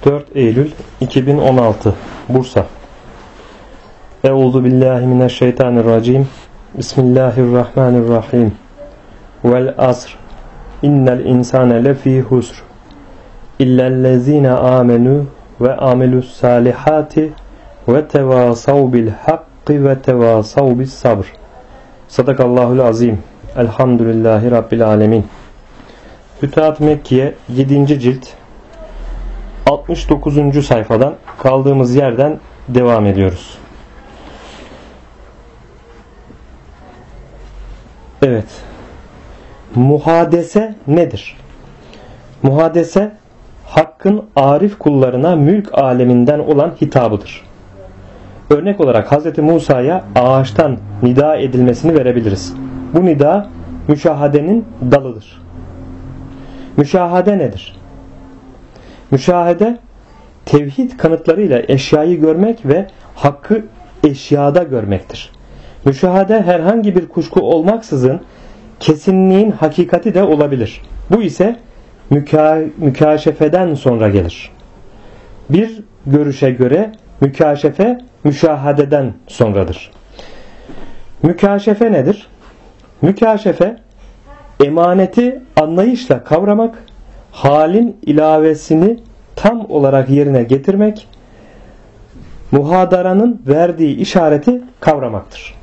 4 Eylül 2016 Bursa. Euzu billahi mineşşeytanirracim. Bismillahirrahmanirrahim. Vel asr. İnnel insane lefî husr. İllellezîne âmenû ve amelus salihati ve tevasav bil hakkı ve tevasav bis sabr. Sadakallahul azim. Elhamdülillahi Rabbil alemin. Fütuhat-ı Mekkiye 7. cilt 69. sayfadan kaldığımız yerden devam ediyoruz. Evet. Muhadese nedir? Muhadese, Hakk'ın arif kullarına mülk aleminden olan hitabıdır. Örnek olarak Hz. Musa'ya ağaçtan nida edilmesini verebiliriz. Bu nida müşahadenin dalıdır. Müşahade nedir? Müşahede, tevhid kanıtlarıyla eşyayı görmek ve hakkı eşyada görmektir. Müşahade herhangi bir kuşku olmaksızın kesinliğin hakikati de olabilir. Bu ise mükaşefeden sonra gelir. Bir görüşe göre mükaşefe müşahadeden sonradır. Mükaşefe nedir? Mükaşefe, emaneti anlayışla kavramak, halin ilavesini tam olarak yerine getirmek, muhadaranın verdiği işareti kavramaktır.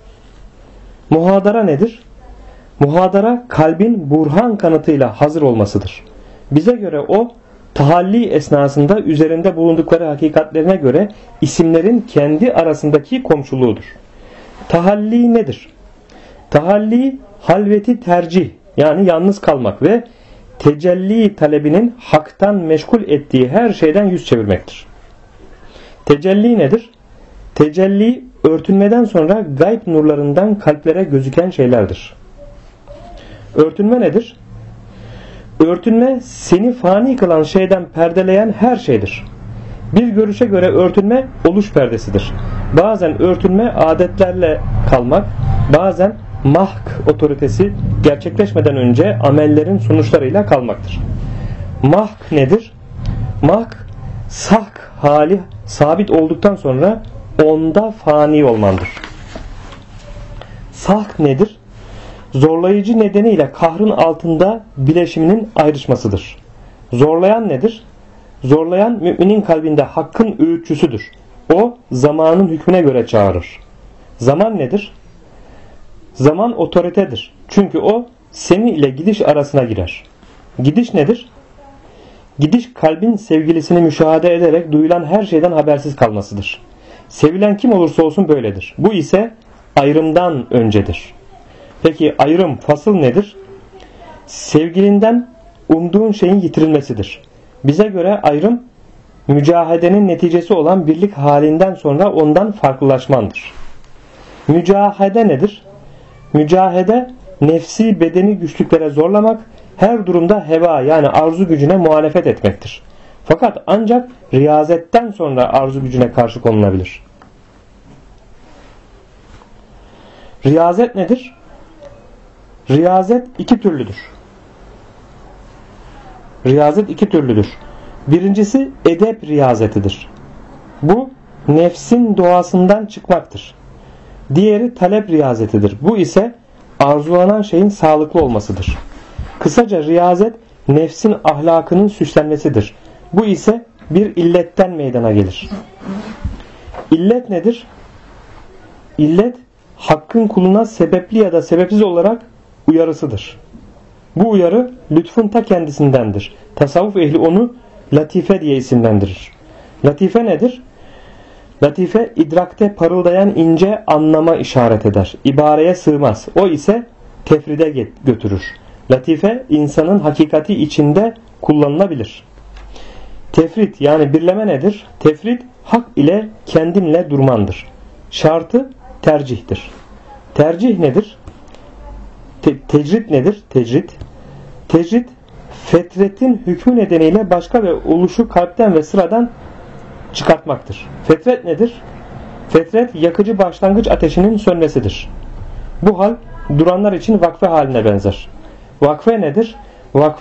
Muhadara nedir? Muhadara, kalbin burhan kanıtıyla hazır olmasıdır. Bize göre o, tahalli esnasında üzerinde bulundukları hakikatlerine göre isimlerin kendi arasındaki komşuluğudur. Tahalli nedir? Tahalli, halveti tercih, yani yalnız kalmak ve tecelli talebinin haktan meşgul ettiği her şeyden yüz çevirmektir. Tecelli nedir? Tecelli, örtünmeden sonra gayb nurlarından kalplere gözüken şeylerdir. Örtünme nedir? Örtünme, seni fani kılan şeyden perdeleyen her şeydir. Bir görüşe göre örtünme oluş perdesidir. Bazen örtünme adetlerle kalmak, bazen mahk otoritesi gerçekleşmeden önce amellerin sonuçlarıyla kalmaktır. Mahk nedir? Mahk, sahk hali sabit olduktan sonra onda fani olmandır. Sahk nedir? Zorlayıcı nedeniyle kahrın altında bileşiminin ayrışmasıdır. Zorlayan nedir? Zorlayan, müminin kalbinde hakkın öğütçüsüdür. O, zamanın hükmüne göre çağırır. Zaman nedir? Zaman otoritedir. Çünkü o, seni ile gidiş arasına girer. Gidiş nedir? Gidiş, kalbin sevgilisini müşahede ederek duyulan her şeyden habersiz kalmasıdır. Sevilen kim olursa olsun böyledir. Bu ise ayrımdan öncedir. Peki ayrım, fasıl nedir? Sevgilinden umduğun şeyin yitirilmesidir. Bize göre ayrım, mücahedenin neticesi olan birlik halinden sonra ondan farklılaşmandır. Mücahede nedir? Mücahede, nefsi bedeni güçlüklere zorlamak, her durumda heva yani arzu gücüne muhalefet etmektir. Fakat ancak riyazetten sonra arzu gücüne karşı konulabilir. Riyazet nedir? Riyazet iki türlüdür. Riyazet iki türlüdür. Birincisi edep riyazetidir. Bu nefsin doğasından çıkmaktır. Diğeri talep riyazetidir. Bu ise arzulanan şeyin sağlıklı olmasıdır. Kısaca riyazet nefsin ahlakının süslenmesidir. Bu ise bir illetten meydana gelir. İllet nedir? İllet, hakkın kuluna sebepli ya da sebepsiz olarak uyarısıdır. Bu uyarı lütfun ta kendisindendir. Tasavvuf ehli onu latife diye isimlendirir. Latife nedir? Latife, idrakte parıldayan ince anlama işaret eder. İbareye sığmaz. O ise tefride götürür. Latife, insanın hakikati içinde kullanılabilir. Tefrit yani birleme nedir? Tefrit, hak ile kendinle durmandır. Şartı tercihtir. Tercih nedir? Tecrit nedir? Tecrit, fetretin hükmü nedeniyle başka ve oluşu kalpten ve sıradan çıkartmaktır. Fetret nedir? Fetret, yakıcı başlangıç ateşinin sönmesidir. Bu hal duranlar için vakfe haline benzer. Vakfe nedir? Vakfe,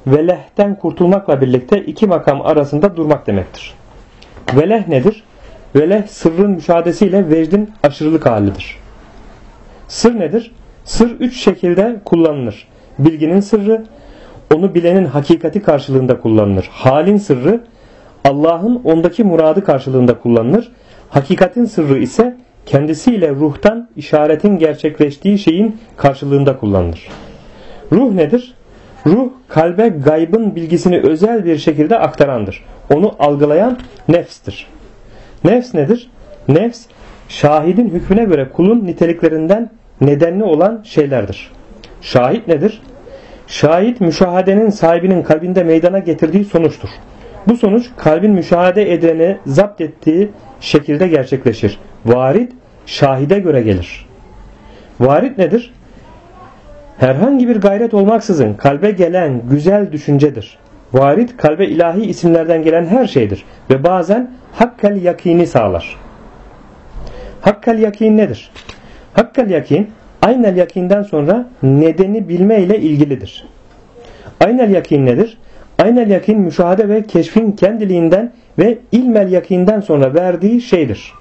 velehten kurtulmakla birlikte iki makam arasında durmak demektir. Veleh nedir? Veleh sırrın müşahadesiyle vecdin aşırılık halidir. Sır nedir? Sır üç şekilde kullanılır. Bilginin sırrı, onu bilenin hakikati karşılığında kullanılır. Halin sırrı, Allah'ın ondaki muradı karşılığında kullanılır. Hakikatin sırrı ise kendisiyle ruhtan işaretin gerçekleştiği şeyin karşılığında kullanılır. Ruh nedir? Ruh kalbe gaybın bilgisini özel bir şekilde aktarandır. Onu algılayan nefstir. Nefs nedir? Nefs şahidin hükmüne göre kulun niteliklerinden nedenli olan şeylerdir. Şahit nedir? Şahit müşahadenin sahibinin kalbinde meydana getirdiği sonuçtur. Bu sonuç kalbin müşahede edileni zapt ettiği şekilde gerçekleşir. Varit şahide göre gelir. Varit nedir? Herhangi bir gayret olmaksızın kalbe gelen güzel düşüncedir. Varit kalbe ilahi isimlerden gelen her şeydir ve bazen hakkel yakini sağlar. Hakkel yakin nedir? Hakkel yakin aynel yakinden sonra nedeni bilme ile ilgilidir. Aynel yakin nedir? Aynel yakin müşahede ve keşfin kendiliğinden ve ilmel yakinden sonra verdiği şeydir.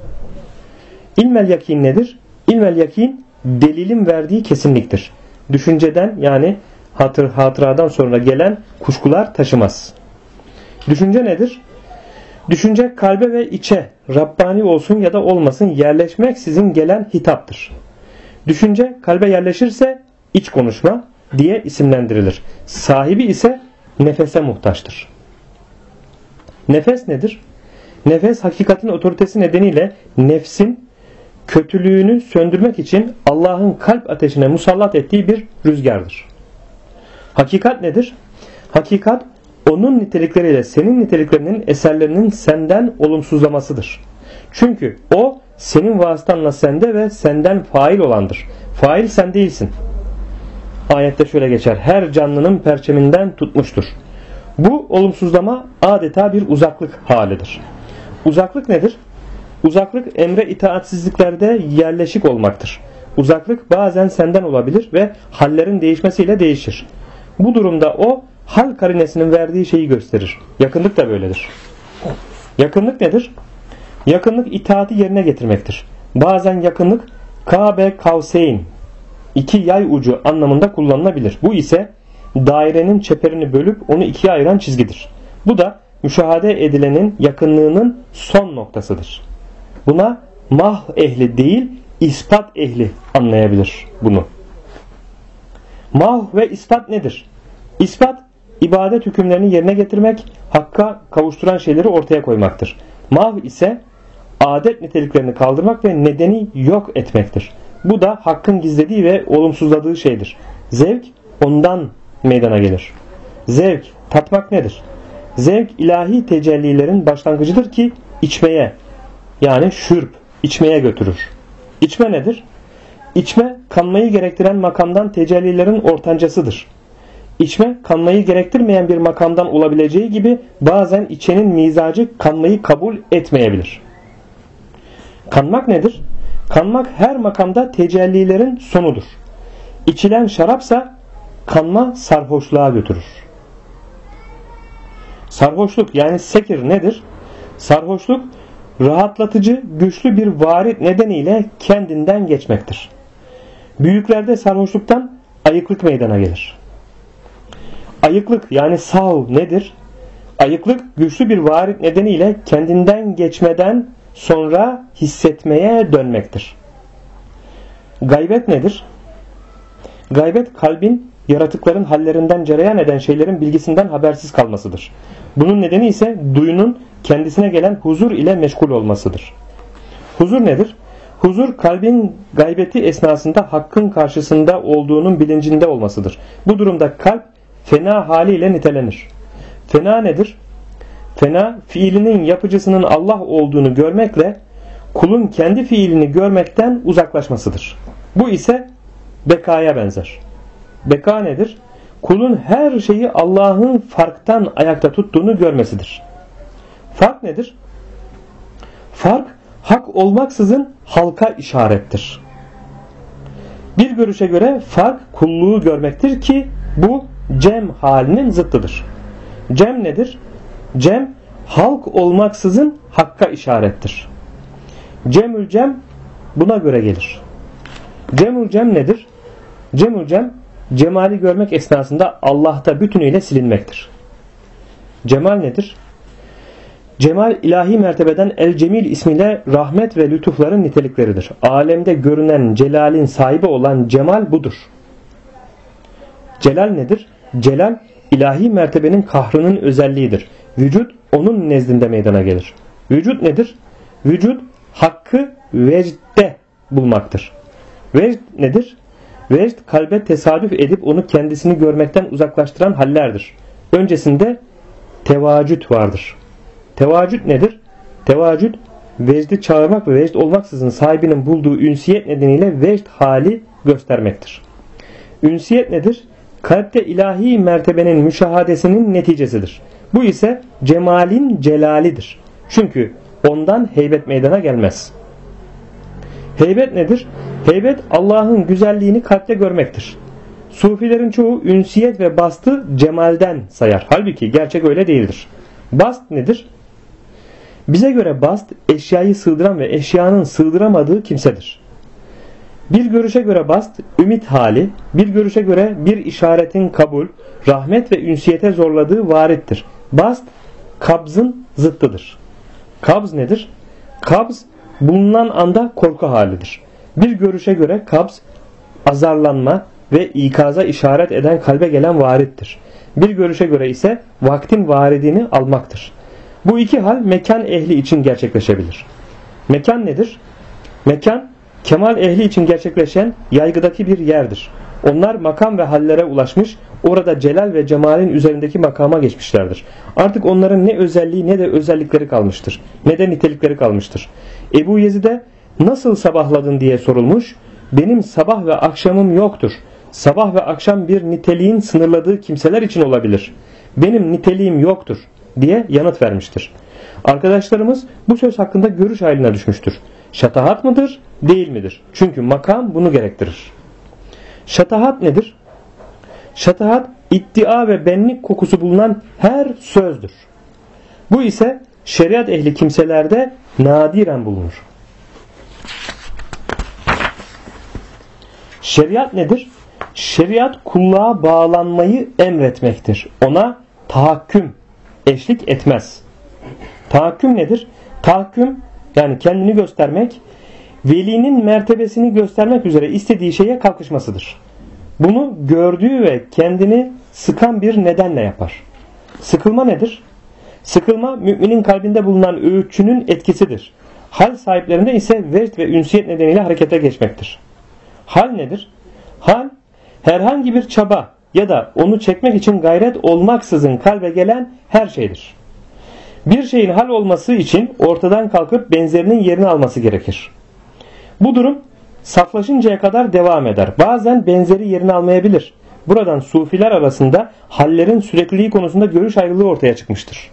İlmel yakin nedir? İlmel yakin delilin verdiği kesinliktir. Düşünceden yani hatıradan sonra gelen kuşkular taşımaz. Düşünce nedir? Düşünce kalbe ve içe, Rabbani olsun ya da olmasın yerleşmeksizin gelen hitaptır. Düşünce kalbe yerleşirse iç konuşma diye isimlendirilir. Sahibi ise nefese muhtaçtır. Nefes nedir? Nefes hakikatin otoritesi nedeniyle nefsin kötülüğünü söndürmek için Allah'ın kalp ateşine musallat ettiği bir rüzgardır. Hakikat nedir? Hakikat onun nitelikleriyle senin niteliklerinin eserlerinin senden olumsuzlamasıdır. Çünkü o senin vasıtanla sende ve senden fail olandır. Fail sen değilsin. Ayette şöyle geçer. Her canlının perçeminden tutmuştur. Bu olumsuzlama adeta bir uzaklık halidir. Uzaklık nedir? Uzaklık emre itaatsizliklerde yerleşik olmaktır. Uzaklık bazen senden olabilir ve hallerin değişmesiyle değişir. Bu durumda o hal karinesinin verdiği şeyi gösterir. Yakınlık da böyledir. Yakınlık nedir? Yakınlık itaati yerine getirmektir. Bazen yakınlık Kabe kavseyn, iki yay ucu anlamında kullanılabilir. Bu ise dairenin çeperini bölüp onu ikiye ayıran çizgidir. Bu da müşahede edilenin yakınlığının son noktasıdır. Buna mah ehli değil, ispat ehli anlayabilir bunu. Mah ve ispat nedir? İspat, ibadet hükümlerini yerine getirmek, hakka kavuşturan şeyleri ortaya koymaktır. Mah ise adet niteliklerini kaldırmak ve nedeni yok etmektir. Bu da hakkın gizlediği ve olumsuzladığı şeydir. Zevk ondan meydana gelir. Zevk, tatmak nedir? Zevk ilahi tecellilerin başlangıcıdır ki içmeye, yani şürp, içmeye götürür. İçme nedir? İçme, kanmayı gerektiren makamdan tecellilerin ortancasıdır. İçme, kanmayı gerektirmeyen bir makamdan olabileceği gibi bazen içenin mizacı kanmayı kabul etmeyebilir. Kanmak nedir? Kanmak her makamda tecellilerin sonudur. İçilen şarapsa kanma sarhoşluğa götürür. Sarhoşluk yani sekir nedir? Sarhoşluk rahatlatıcı, güçlü bir varit nedeniyle kendinden geçmektir. Büyüklerde sarhoşluktan ayıklık meydana gelir. Ayıklık yani sav nedir? Ayıklık güçlü bir varit nedeniyle kendinden geçmeden sonra hissetmeye dönmektir. Gaybet nedir? Gaybet kalbin yaratıkların hallerinden cereyan eden şeylerin bilgisinden habersiz kalmasıdır. Bunun nedeni ise duyunun kendisine gelen huzur ile meşgul olmasıdır. Huzur nedir? Huzur kalbin gaybeti esnasında hakkın karşısında olduğunun bilincinde olmasıdır. Bu durumda kalp fena haliyle nitelenir. Fena nedir? Fena fiilinin yapıcısının Allah olduğunu görmekle kulun kendi fiilini görmekten uzaklaşmasıdır. Bu ise bekaya benzer. Beka nedir? Kulun her şeyi Allah'ın farktan ayakta tuttuğunu görmesidir. Fark nedir? Fark hak olmaksızın halka işarettir. Bir görüşe göre fark kulluğu görmektir ki bu cem halinin zıttıdır. Cem nedir? Cem halk olmaksızın hakka işarettir. Cemül cem buna göre gelir. Cemül cem nedir? Cemül cem cemali görmek esnasında Allah'ta bütünüyle silinmektir. Cemal nedir? Cemal ilahi mertebeden El Cemil ismiyle rahmet ve lütufların nitelikleridir. Alemde görünen celalin sahibi olan cemal budur. Celal nedir? Celal ilahi mertebenin kahrının özelliğidir. Vücut onun nezdinde meydana gelir. Vücut nedir? Vücut hakkı vecde bulmaktır. Vecd nedir? Vecd kalbe tesadüf edip onu kendisini görmekten uzaklaştıran hallerdir. Öncesinde tevacüt vardır. Tevacüt nedir? Tevacüt vecdi çağırmak ve vecd olmaksızın sahibinin bulduğu ünsiyet nedeniyle vecd hali göstermektir. Ünsiyet nedir? Kalpte ilahi mertebenin müşahadesinin neticesidir. Bu ise cemalin celalidir. Çünkü ondan heybet meydana gelmez. Heybet nedir? Heybet Allah'ın güzelliğini kalpte görmektir. Sufilerin çoğu ünsiyet ve bastı cemalden sayar. Halbuki gerçek öyle değildir. Bast nedir? Bize göre bast eşyayı sığdıran ve eşyanın sığdıramadığı kimsedir. Bir görüşe göre bast ümit hali, bir görüşe göre bir işaretin kabul, rahmet ve ünsiyete zorladığı varittir. Bast kabzın zıttıdır. Kabz nedir? Kabz bulunan anda korku halidir. Bir görüşe göre kabz azarlanma ve ikaza işaret eden kalbe gelen varittir. Bir görüşe göre ise vaktin varidini almaktır. Bu iki hal mekan ehli için gerçekleşebilir. Mekan nedir? Mekan, kemal ehli için gerçekleşen yaygıdaki bir yerdir. Onlar makam ve hallere ulaşmış, orada celal ve cemalin üzerindeki makama geçmişlerdir. Artık onların ne özelliği ne de özellikleri kalmıştır. Ne de nitelikleri kalmıştır. Ebu Yezid'e nasıl sabahladın diye sorulmuş. Benim sabah ve akşamım yoktur. Sabah ve akşam bir niteliğin sınırladığı kimseler için olabilir. Benim niteliğim yoktur diye yanıt vermiştir. Arkadaşlarımız bu söz hakkında görüş ayrılığına düşmüştür. Şatahat mıdır, değil midir? Çünkü makam bunu gerektirir. Şatahat nedir? Şatahat iddia ve benlik kokusu bulunan her sözdür. Bu ise şeriat ehli kimselerde nadiren bulunur. Şeriat nedir? Şeriat kulluğa bağlanmayı emretmektir. Ona tahakküm eşlik etmez. Tahakküm nedir? Tahakküm yani kendini göstermek, velinin mertebesini göstermek üzere istediği şeye kalkışmasıdır. Bunu gördüğü ve kendini sıkan bir nedenle yapar. Sıkılma nedir? Sıkılma müminin kalbinde bulunan öğütçünün etkisidir. Hal sahiplerinde ise vecd ve ünsiyet nedeniyle harekete geçmektir. Hal nedir? Hal herhangi bir çaba ya da onu çekmek için gayret olmaksızın kalbe gelen her şeydir. Bir şeyin hal olması için ortadan kalkıp benzerinin yerini alması gerekir. Bu durum saflaşıncaya kadar devam eder. Bazen benzeri yerini almayabilir. Buradan sufiler arasında hallerin sürekliliği konusunda görüş ayrılığı ortaya çıkmıştır.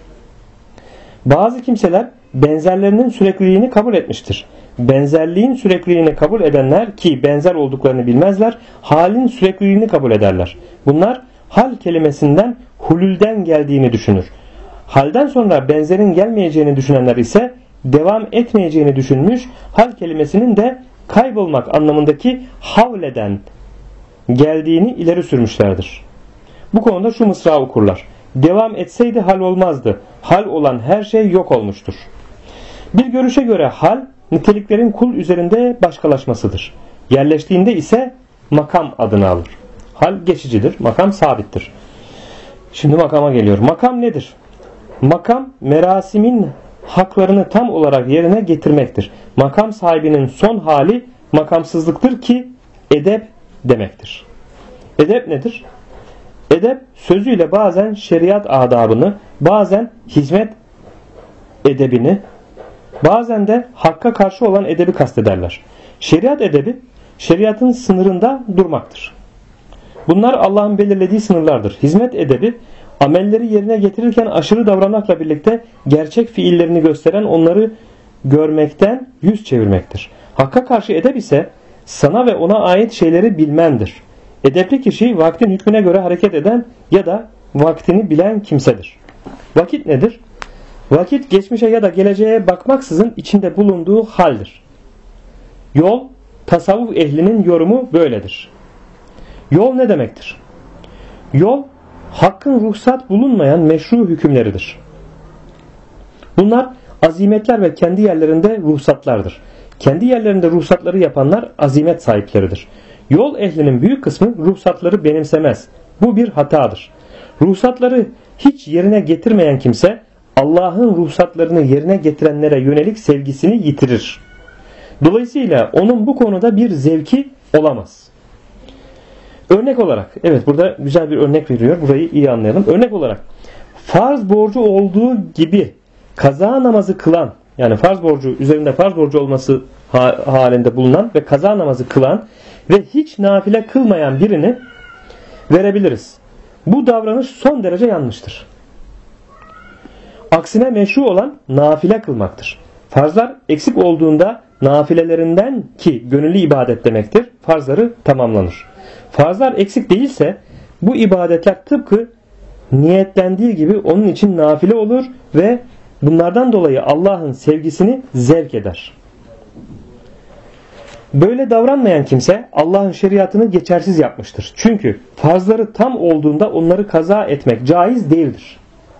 Bazı kimseler benzerlerinin sürekliliğini kabul etmiştir. Benzerliğin sürekliliğini kabul edenler ki benzer olduklarını bilmezler, halin sürekliliğini kabul ederler. Bunlar hal kelimesinden hulülden geldiğini düşünür. Halden sonra benzerin gelmeyeceğini düşünenler ise devam etmeyeceğini düşünmüş, hal kelimesinin de kaybolmak anlamındaki havleden geldiğini ileri sürmüşlerdir. Bu konuda şu mısra okurlar. Devam etseydi hal olmazdı. Hal olan her şey yok olmuştur. Bir görüşe göre hal, niteliklerin kul üzerinde başkalaşmasıdır. Yerleştiğinde ise makam adını alır. Hal geçicidir, makam sabittir. Şimdi makama geliyor. Makam nedir? Makam, merasimin haklarını tam olarak yerine getirmektir. Makam sahibinin son hali makamsızlıktır ki edep demektir. Edep nedir? Edep sözüyle bazen şeriat adabını, bazen hizmet edebini, bazen de hakka karşı olan edebi kastederler. Şeriat edebi, şeriatın sınırında durmaktır. Bunlar Allah'ın belirlediği sınırlardır. Hizmet edebi, amelleri yerine getirirken aşırı davranmakla birlikte gerçek fiillerini gösteren onları görmekten yüz çevirmektir. Hakka karşı edep ise sana ve ona ait şeyleri bilmendir. Edepli kişi vaktin hükmüne göre hareket eden ya da vaktini bilen kimsedir. Vakit nedir? Vakit geçmişe ya da geleceğe bakmaksızın içinde bulunduğu haldir. Yol, tasavvuf ehlinin yorumu böyledir. Yol ne demektir? Yol, hakkın ruhsat bulunmayan meşru hükümleridir. Bunlar azimetler ve kendi yerlerinde ruhsatlardır. Kendi yerlerinde ruhsatları yapanlar azimet sahipleridir. Yol ehlinin büyük kısmı ruhsatları benimsemez. Bu bir hatadır. Ruhsatları hiç yerine getirmeyen kimse Allah'ın ruhsatlarını yerine getirenlere yönelik sevgisini yitirir. Dolayısıyla onun bu konuda bir zevki olamaz. Örnek olarak, evet burada güzel bir örnek veriyor. Burayı iyi anlayalım. Örnek olarak farz borcu olduğu gibi kaza namazı kılan, yani farz borcu, üzerinde farz borcu olması halinde bulunan ve kaza namazı kılan ve hiç nafile kılmayan birini verebiliriz. Bu davranış son derece yanlıştır. Aksine meşru olan nafile kılmaktır. Farzlar eksik olduğunda nafilelerinden, ki gönüllü ibadet demektir, farzları tamamlanır. Farzlar eksik değilse bu ibadetler tıpkı niyetlendiği gibi onun için nafile olur ve bunlardan dolayı Allah'ın sevgisini zevk eder. Böyle davranmayan kimse Allah'ın şeriatını geçersiz yapmıştır. Çünkü farzları tam olduğunda onları kaza etmek caiz değildir.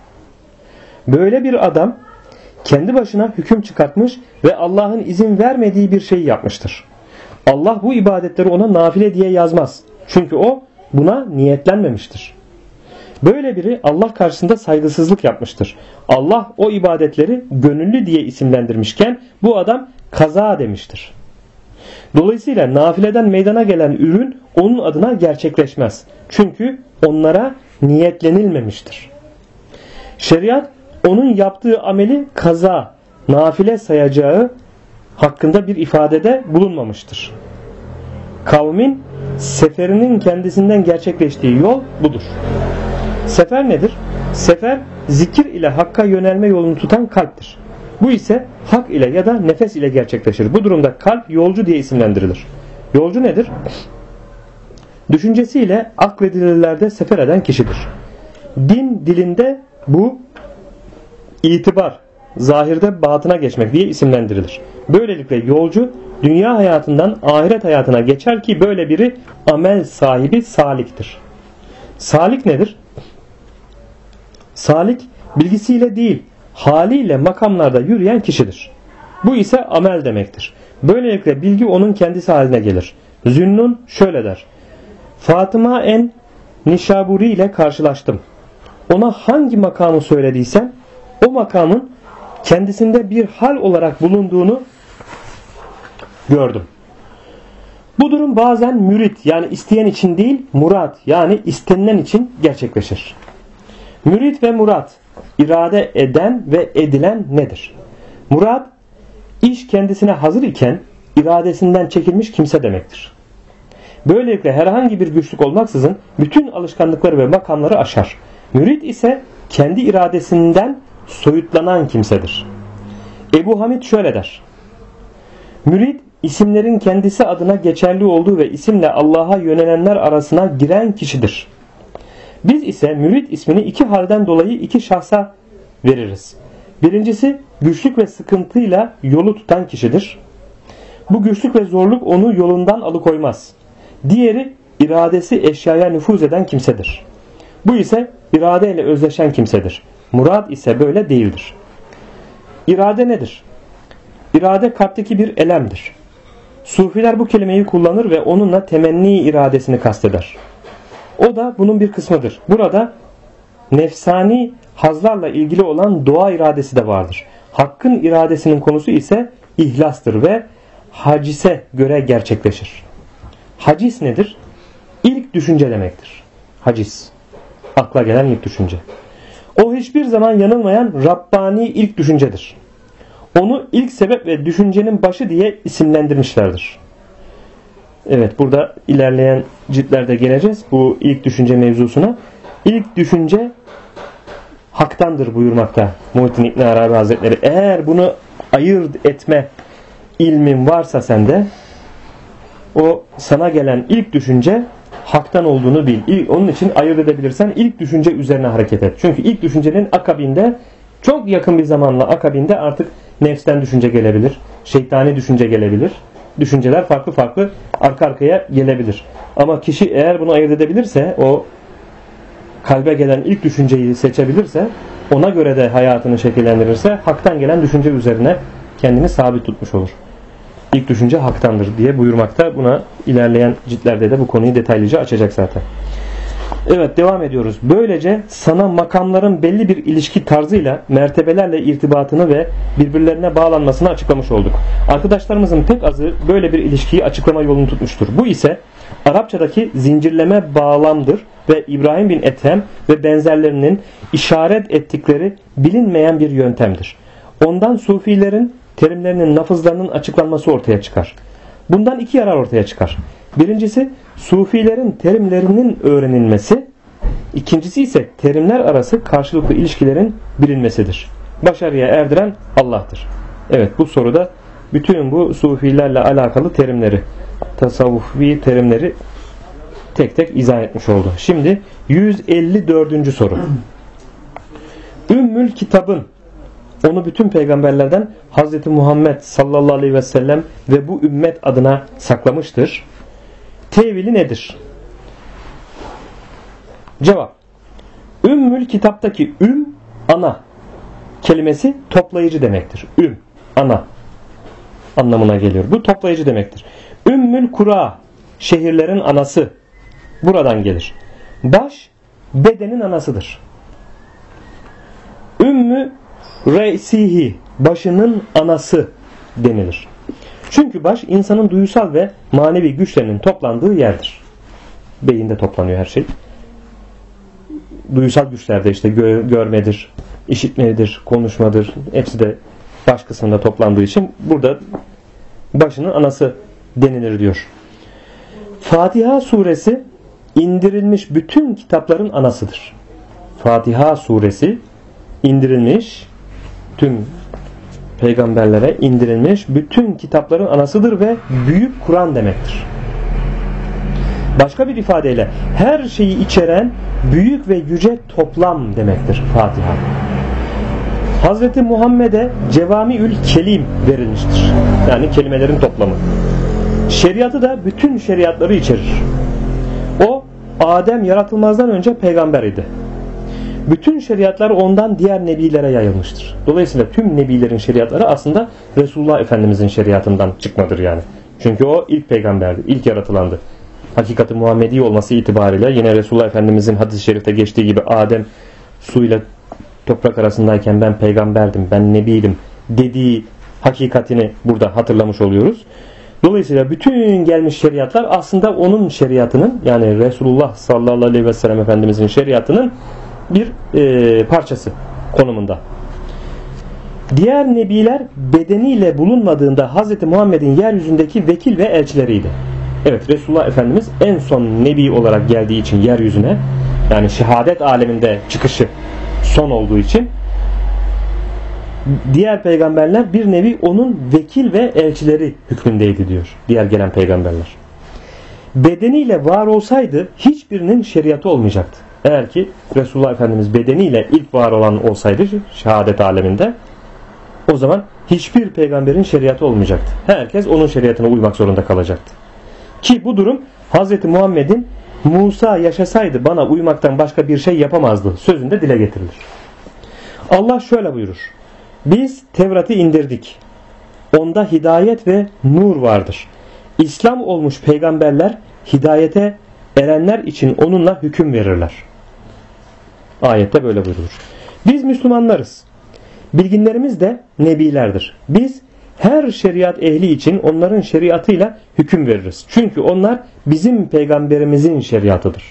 Böyle bir adam kendi başına hüküm çıkartmış ve Allah'ın izin vermediği bir şey yapmıştır. Allah bu ibadetleri ona nafile diye yazmaz. Çünkü o buna niyetlenmemiştir. Böyle biri Allah karşısında saygısızlık yapmıştır. Allah o ibadetleri gönüllü diye isimlendirmişken bu adam kaza demiştir. Dolayısıyla nafileden meydana gelen ürün onun adına gerçekleşmez. Çünkü onlara niyetlenilmemiştir. Şeriat onun yaptığı ameli kaza, nafile sayacağı hakkında bir ifadede bulunmamıştır. Kavmin seferinin kendisinden gerçekleştiği yol budur. Sefer nedir? Sefer zikir ile hakka yönelme yolunu tutan kalptir. Bu ise hak ile ya da nefes ile gerçekleşir. Bu durumda kalp yolcu diye isimlendirilir. Yolcu nedir? Düşüncesiyle akledilirlerde sefer eden kişidir. Din dilinde bu itibar, zahirde batına geçmek diye isimlendirilir. Böylelikle yolcu dünya hayatından ahiret hayatına geçer ki böyle biri amel sahibi saliktir. Salik nedir? Salik bilgisiyle değil, haliyle makamlarda yürüyen kişidir. Bu ise amel demektir. Böylelikle bilgi onun kendisi haline gelir. Zünnun şöyle der: Fatıma en Nişaburi ile karşılaştım. Ona hangi makamı söylediysem o makamın kendisinde bir hal olarak bulunduğunu gördüm. Bu durum bazen mürit, yani isteyen için değil, murat, yani istenilen için gerçekleşir. Mürit ve murat, irade eden ve edilen nedir? Murat, iş kendisine hazır iken iradesinden çekilmiş kimse demektir. Böylelikle herhangi bir güçlük olmaksızın bütün alışkanlıkları ve makamları aşar. Mürit ise kendi iradesinden soyutlanan kimsedir. Ebu Hamid şöyle der: Mürit, isimlerin kendisi adına geçerli olduğu ve isimle Allah'a yönelenler arasına giren kişidir. Biz ise mürit ismini iki halden dolayı iki şahsa veririz. Birincisi güçlük ve sıkıntıyla yolu tutan kişidir. Bu güçlük ve zorluk onu yolundan alıkoymaz. Diğeri iradesi eşyaya nüfuz eden kimsedir. Bu ise iradeyle özleşen kimsedir. Murad ise böyle değildir. İrade nedir? İrade kalpteki bir elemdir. Sufiler bu kelimeyi kullanır ve onunla temenni iradesini kasteder. O da bunun bir kısmıdır. Burada nefsani hazlarla ilgili olan doğa iradesi de vardır. Hakkın iradesinin konusu ise ihlastır ve hacise göre gerçekleşir. Hacis nedir? İlk düşünce demektir. Hacis. Akla gelen ilk düşünce. O hiçbir zaman yanılmayan Rabbani ilk düşüncedir. Onu ilk sebep ve düşüncenin başı diye isimlendirmişlerdir. Evet, burada ilerleyen ciltlerde geleceğiz bu ilk düşünce mevzusuna. İlk düşünce haktandır buyurmakta Muhittin İbn Arabi Hazretleri. Eğer bunu ayırt etme ilmin varsa sende, o sana gelen ilk düşünce haktan olduğunu bil. Onun için ayırt edebilirsen ilk düşünce üzerine hareket et. Çünkü ilk düşüncenin akabinde, çok yakın bir zamanla akabinde artık nefsten düşünce gelebilir. Şeytani düşünce gelebilir. Düşünceler farklı farklı arka arkaya gelebilir. Ama kişi eğer bunu ayırt edebilirse, o kalbe gelen ilk düşünceyi seçebilirse, ona göre de hayatını şekillendirirse haktan gelen düşünce üzerine kendini sabit tutmuş olur. İlk düşünce haktandır diye buyurmakta. Buna ilerleyen ciltlerde de bu konuyu detaylıca açacak zaten. Evet, devam ediyoruz. Böylece sana makamların belli bir ilişki tarzıyla mertebelerle irtibatını ve birbirlerine bağlanmasını açıklamış olduk. Arkadaşlarımızın pek azı böyle bir ilişkiyi açıklama yolunu tutmuştur. Bu ise Arapçadaki zincirleme bağlamdır ve İbrahim bin Ethem ve benzerlerinin işaret ettikleri bilinmeyen bir yöntemdir. Ondan sufilerin terimlerinin, lafızlarının açıklanması ortaya çıkar. Bundan iki yarar ortaya çıkar. Birincisi sufilerin terimlerinin öğrenilmesi, ikincisi ise terimler arası karşılıklı ilişkilerin bilinmesidir. Başarıya erdiren Allah'tır. Evet, bu soruda bütün bu sufilerle alakalı terimleri, tasavvufi terimleri tek tek izah etmiş oldu. Şimdi 154. soru. Ümmül Kitab'ın, onu bütün peygamberlerden Hz. Muhammed sallallahu aleyhi ve sellem ve bu ümmet adına saklamıştır. Tevili nedir? Cevap. Ümmül Kitap'taki ana kelimesi toplayıcı demektir. Ana anlamına geliyor. Bu toplayıcı demektir. Ümmül Kura, şehirlerin anası, buradan gelir. Baş, bedenin anasıdır. Ümmü Re'sihi, başının anası denilir. Çünkü baş insanın duysal ve manevi güçlerinin toplandığı yerdir. Beyinde toplanıyor her şey. Duysal güçlerde işte görmedir, işitmedir, konuşmadır. Hepsi de baş kısmında toplandığı için burada başının anası denilir diyor. Fatiha suresi indirilmiş bütün kitapların anasıdır. Fatiha suresi indirilmiş, tüm peygamberlere indirilmiş bütün kitapların anasıdır ve büyük Kur'an demektir. Başka bir ifadeyle her şeyi içeren büyük ve yüce toplam demektir Fatiha. Hz. Muhammed'e Cevamiül Kelim verilmiştir. Yani kelimelerin toplamı. Şeriatı da bütün şeriatları içerir. O Adem yaratılmazdan önce peygamber idi. Bütün şeriatlar ondan diğer nebilere yayılmıştır. Dolayısıyla tüm nebilerin şeriatları aslında Resulullah Efendimizin şeriatından çıkmadır yani. Çünkü o ilk peygamberdi, ilk yaratılandı. Hakikati Muhammedi olması itibariyle yine Resulullah Efendimizin hadis-i şerifte geçtiği gibi Adem suyla toprak arasındayken ben peygamberdim, ben nebiydim dediği hakikatini burada hatırlamış oluyoruz. Dolayısıyla bütün gelmiş şeriatlar aslında onun şeriatının, yani Resulullah sallallahu aleyhi ve sellem Efendimizin şeriatının bir parçası konumunda. Diğer nebiler bedeniyle bulunmadığında Hz. Muhammed'in yeryüzündeki vekil ve elçileriydi. Evet, Resulullah Efendimiz en son nebi olarak geldiği için yeryüzüne, yani şehadet aleminde çıkışı son olduğu için diğer peygamberler bir nevi onun vekil ve elçileri hükmündeydi diyor diğer gelen peygamberler. Bedeniyle var olsaydı hiçbirinin şeriatı olmayacaktı. Eğer ki Resulullah Efendimiz bedeniyle ilk var olan olsaydı şehadet aleminde, o zaman hiçbir peygamberin şeriatı olmayacaktı. Herkes onun şeriatına uymak zorunda kalacaktı. Ki bu durum Hz. Muhammed'in Musa yaşasaydı bana uymaktan başka bir şey yapamazdı sözünde dile getirilir. Allah şöyle buyurur. Biz Tevrat'ı indirdik. Onda hidayet ve nur vardır. İslam olmuş peygamberler hidayete erenler için onunla hüküm verirler. Ayette böyle buyurulur. Biz Müslümanlarız. Bilginlerimiz de nebilerdir. Biz her şeriat ehli için onların şeriatıyla hüküm veririz. Çünkü onlar bizim peygamberimizin şeriatıdır.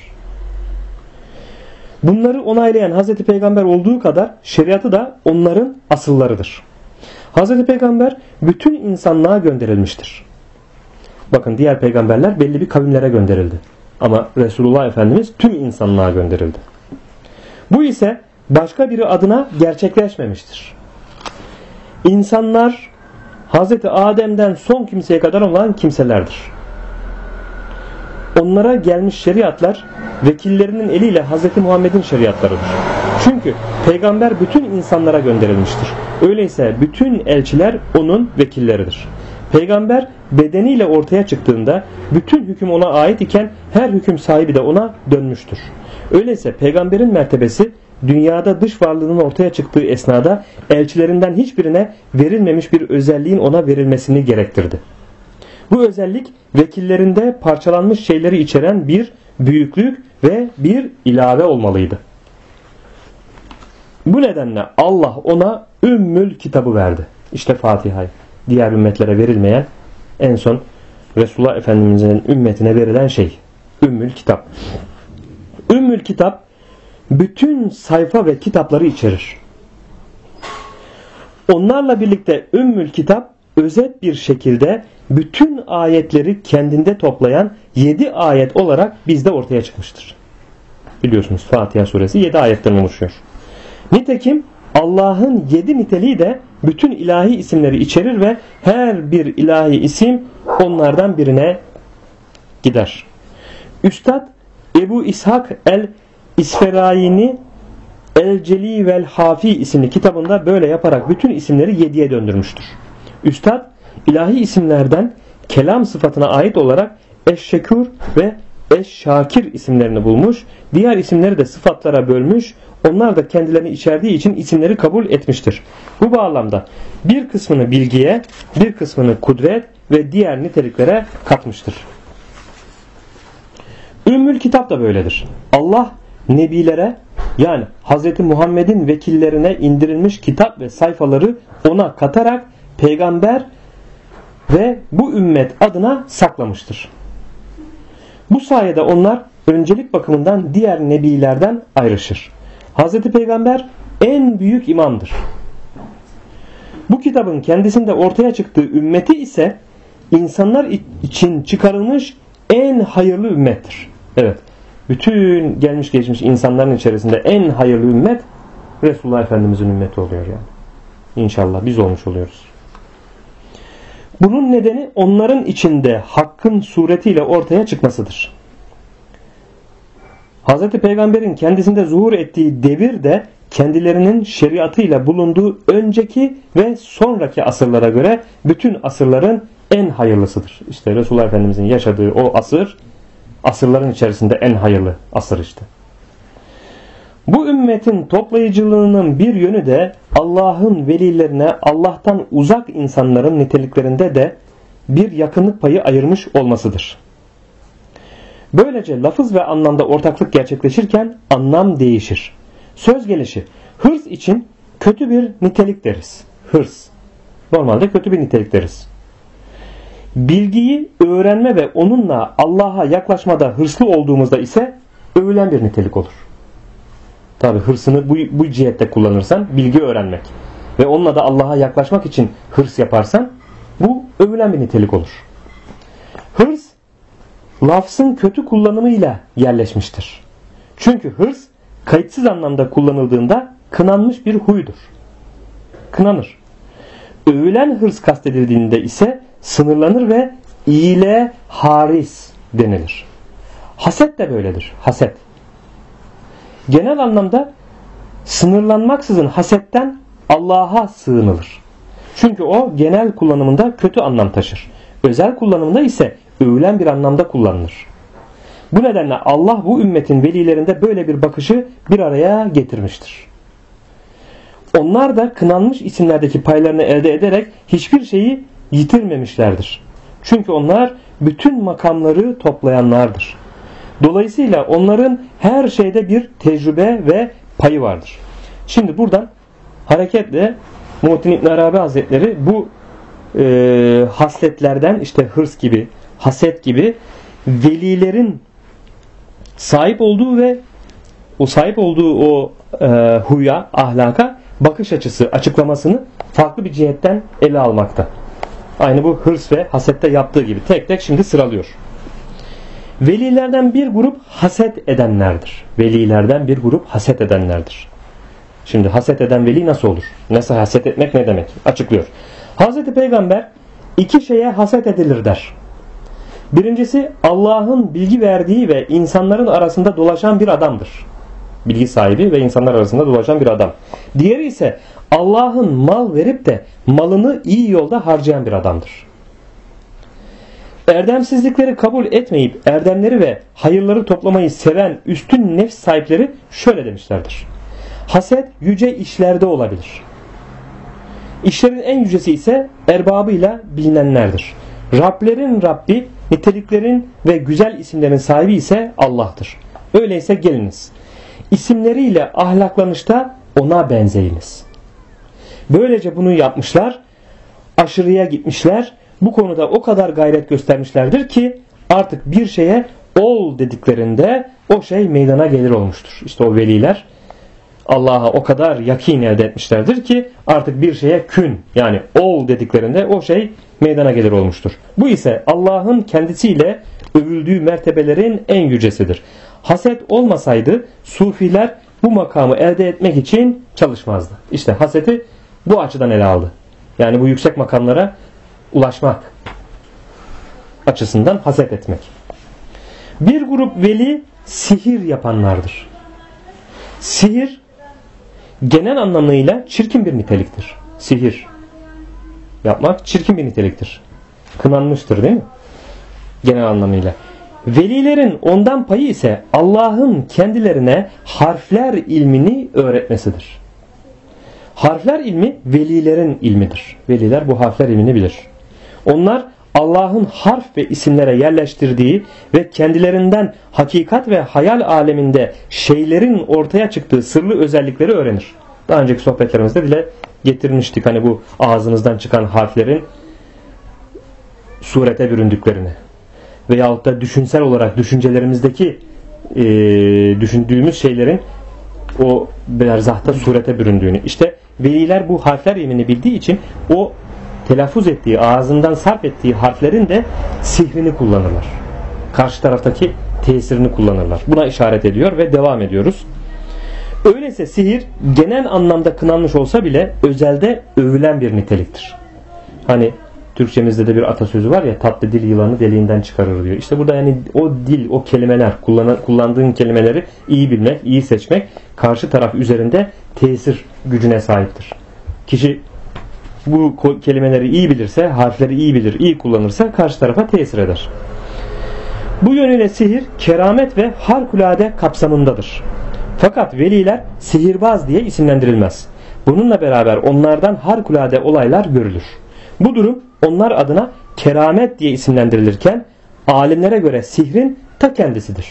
Bunları onaylayan Hazreti Peygamber olduğu kadar şeriatı da onların asıllarıdır. Hazreti Peygamber bütün insanlığa gönderilmiştir. Bakın, diğer peygamberler belli bir kavimlere gönderildi. Ama Resulullah Efendimiz tüm insanlığa gönderildi. Bu ise başka biri adına gerçekleşmemiştir. İnsanlar Hazreti Adem'den son kimseye kadar olan kimselerdir. onlara gelmiş şeriatlar vekillerinin eliyle Hz. Muhammed'in şeriatlarıdır. Çünkü peygamber bütün insanlara gönderilmiştir. Öyleyse bütün elçiler onun vekilleridir. Peygamber bedeniyle ortaya çıktığında bütün hüküm ona ait iken her hüküm sahibi de ona dönmüştür. Öyleyse peygamberin mertebesi dünyada dış varlığının ortaya çıktığı esnada elçilerinden hiçbirine verilmemiş bir özelliğin ona verilmesini gerektirdi. Bu özellik vekillerinde parçalanmış şeyleri içeren bir büyüklük ve bir ilave olmalıydı. Bu nedenle Allah ona Ümmül Kitabı verdi. İşte Fatiha'yı. Diğer ümmetlere verilmeyen, en son Resulullah Efendimiz'in ümmetine verilen şey. Ümmül Kitap. Ümmül Kitap bütün sayfa ve kitapları içerir. Onlarla birlikte Ümmül Kitap özet bir şekilde bütün ayetleri kendinde toplayan 7 ayet olarak bizde ortaya çıkmıştır. Biliyorsunuz Fatiha suresi 7 ayetten oluşuyor. Nitekim Allah'ın 7 niteliği de bütün ilahi isimleri içerir ve her bir ilahi isim onlardan birine gider. Üstad Ebu İshak el-İsferayini El-Celi vel-Hafi isimli kitabında böyle yaparak bütün isimleri 7'ye döndürmüştür. Üstad ilahi isimlerden kelam sıfatına ait olarak Eş-Şekûr ve Eş-Şakir isimlerini bulmuş, diğer isimleri de sıfatlara bölmüş, onlar da kendilerini içerdiği için isimleri kabul etmiştir. Bu bağlamda bir kısmını bilgiye, bir kısmını kudret ve diğer niteliklere katmıştır. Ümmül Kitap da böyledir. Allah nebilere, yani Hz. Muhammed'in vekillerine indirilmiş kitap ve sayfaları ona katarak peygamber ve bu ümmet adına saklamıştır. Bu sayede onlar öncelik bakımından diğer nebilerden ayrışır. Hz. Peygamber en büyük imamdır. Bu kitabın kendisinde ortaya çıktığı ümmeti ise insanlar için çıkarılmış en hayırlı ümmettir. Evet, bütün gelmiş geçmiş insanların içerisinde en hayırlı ümmet Resulullah Efendimizin ümmeti oluyor yani. İnşallah biz olmuş oluyoruz. Bunun nedeni onların içinde hakkın suretiyle ortaya çıkmasıdır. Hz. Peygamber'in kendisinde zuhur ettiği devir de kendilerinin şeriatıyla bulunduğu önceki ve sonraki asırlara göre bütün asırların en hayırlısıdır. İşte Resulullah Efendimizin yaşadığı o asır, asırların içerisinde en hayırlı asır işte. Bu ümmetin toplayıcılığının bir yönü de Allah'ın velilerine Allah'tan uzak insanların niteliklerinde de bir yakınlık payı ayırmış olmasıdır. Böylece lafız ve anlamda ortaklık gerçekleşirken anlam değişir. Söz gelişi hırs için kötü bir nitelik deriz. Hırs. Normalde kötü bir nitelik deriz. Bilgiyi öğrenme ve onunla Allah'a yaklaşmada hırslı olduğumuzda ise övülen bir nitelik olur. Tabi hırsını bu cihette kullanırsan bilgi öğrenmek ve onunla da Allah'a yaklaşmak için hırs yaparsan bu övülen bir nitelik olur. Hırs lafzın kötü kullanımıyla yerleşmiştir. Çünkü hırs kayıtsız anlamda kullanıldığında kınanmış bir huydur. Kınanır. Övülen hırs kastedildiğinde ise sınırlanır ve iyile haris denilir. Haset de böyledir. Haset. Genel anlamda sınırlanmaksızın hasetten Allah'a sığınılır. Çünkü o genel kullanımında kötü anlam taşır. Özel kullanımında ise övülen bir anlamda kullanılır. Bu nedenle Allah bu ümmetin velilerinde böyle bir bakışı bir araya getirmiştir. Onlar da kınanmış isimlerdeki paylarını elde ederek hiçbir şeyi yitirmemişlerdir. Çünkü onlar bütün makamları toplayanlardır. Dolayısıyla onların her şeyde bir tecrübe ve payı vardır. Şimdi buradan hareketle Muhittin İbn Arabi Hazretleri bu hasletlerden, işte hırs gibi, haset gibi velilerin sahip olduğu ve o sahip olduğu o huya, ahlaka bakış açısı, açıklamasını farklı bir cihetten ele almakta. Aynı bu hırs ve hasette yaptığı gibi tek tek şimdi sıralıyor. Velilerden bir grup haset edenlerdir. Velilerden bir grup haset edenlerdir. Şimdi haset eden veli nasıl olur? Nasıl haset etmek ne demek? Açıklıyor. Hazreti Peygamber iki şeye haset edilir der. Birincisi Allah'ın bilgi verdiği ve insanların arasında dolaşan bir adamdır. Bilgi sahibi ve insanlar arasında dolaşan bir adam. Diğeri ise Allah'ın mal verip de malını iyi yolda harcayan bir adamdır. Erdemsizlikleri kabul etmeyip erdemleri ve hayırları toplamayı seven üstün nefs sahipleri şöyle demişlerdir. Haset yüce işlerde olabilir. İşlerin en yücesi ise erbabıyla bilinenlerdir. Rablerin Rabbi, niteliklerin ve güzel isimlerin sahibi ise Allah'tır. Öyleyse geliniz, isimleriyle ahlaklanışta ona benzeyiniz. Böylece bunu yapmışlar, aşırıya gitmişler, bu konuda o kadar gayret göstermişlerdir ki artık bir şeye ol dediklerinde o şey meydana gelir olmuştur. İşte o veliler Allah'a o kadar yakin elde etmişlerdir ki artık bir şeye kün, yani ol dediklerinde o şey meydana gelir olmuştur. Bu ise Allah'ın kendisiyle övüldüğü mertebelerin en yücesidir. Haset olmasaydı sufiler bu makamı elde etmek için çalışmazdı. İşte haseti bu açıdan ele aldı. Yani bu yüksek makamlara ulaşmak açısından haset etmek. Bir grup veli sihir yapanlardır. Sihir genel anlamıyla çirkin bir niteliktir. Sihir yapmak çirkin bir niteliktir. Kınanmıştır değil mi? Genel anlamıyla. Velilerin ondan payı ise Allah'ın kendilerine harfler ilmini öğretmesidir. Harfler ilmi velilerin ilmidir. Veliler bu harfler ilmini bilir. Onlar Allah'ın harf ve isimlere yerleştirdiği ve kendilerinden hakikat ve hayal aleminde şeylerin ortaya çıktığı sırlı özellikleri öğrenir. Daha önceki sohbetlerimizde dile getirmiştik hani bu ağzınızdan çıkan harflerin surete büründüklerini veyahut da düşünsel olarak düşüncelerimizdeki düşündüğümüz şeylerin o berzahta surete büründüğünü. İşte veliler bu harfler ilmini bildiği için o telaffuz ettiği, ağzından sarf ettiği harflerin de sihrini kullanırlar. Karşı taraftaki tesirini kullanırlar. Buna işaret ediyor ve devam ediyoruz. Öyleyse sihir genel anlamda kınanmış olsa bile özelde övülen bir niteliktir. Hani Türkçemizde de bir atasözü var ya, tatlı dil yılanı deliğinden çıkarır diyor. İşte burada yani o dil, o kelimeler, kullandığın kelimeleri iyi bilmek, iyi seçmek karşı taraf üzerinde tesir gücüne sahiptir. Kişi bu kelimeleri iyi bilirse, harfleri iyi bilir, iyi kullanırsa karşı tarafa tesir eder. Bu yönüyle sihir, keramet ve harikulade kapsamındadır. Fakat veliler sihirbaz diye isimlendirilmez. Bununla beraber onlardan harikulade olaylar görülür. Bu durum onlar adına keramet diye isimlendirilirken alimlere göre sihrin ta kendisidir.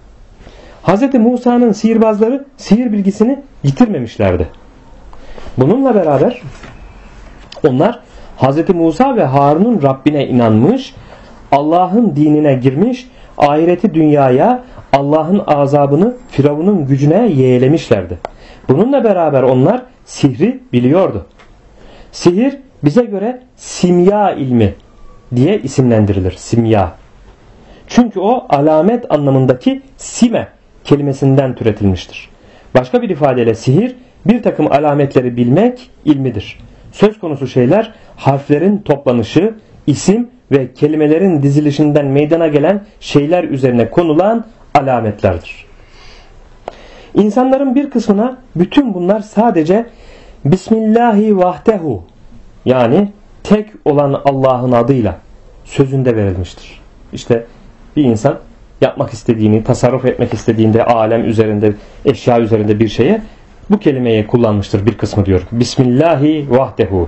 Hz. Musa'nın sihirbazları sihir bilgisini yitirmemişlerdi. Bununla beraber onlar Hz. Musa ve Harun'un Rabbine inanmış, Allah'ın dinine girmiş, ahireti dünyaya, Allah'ın azabını Firavun'un gücüne yeğlemişlerdi. Bununla beraber onlar sihri biliyordu. Sihir bize göre simya ilmi diye isimlendirilir. Simya. Çünkü o alamet anlamındaki sime kelimesinden türetilmiştir. Başka bir ifadeyle sihir bir takım alametleri bilmek ilmidir. Söz konusu şeyler harflerin toplanışı, isim ve kelimelerin dizilişinden meydana gelen şeyler üzerine konulan alametlerdir. İnsanların bir kısmına bütün bunlar sadece Bismillahi vahdehu, yani tek olan Allah'ın adıyla sözünde verilmiştir. İşte bir insan yapmak istediğini, tasarruf etmek istediğinde alem üzerinde, eşya üzerinde bir şeye bu kelimeyi kullanmıştır bir kısmı diyor. Bismillahi vahdehu.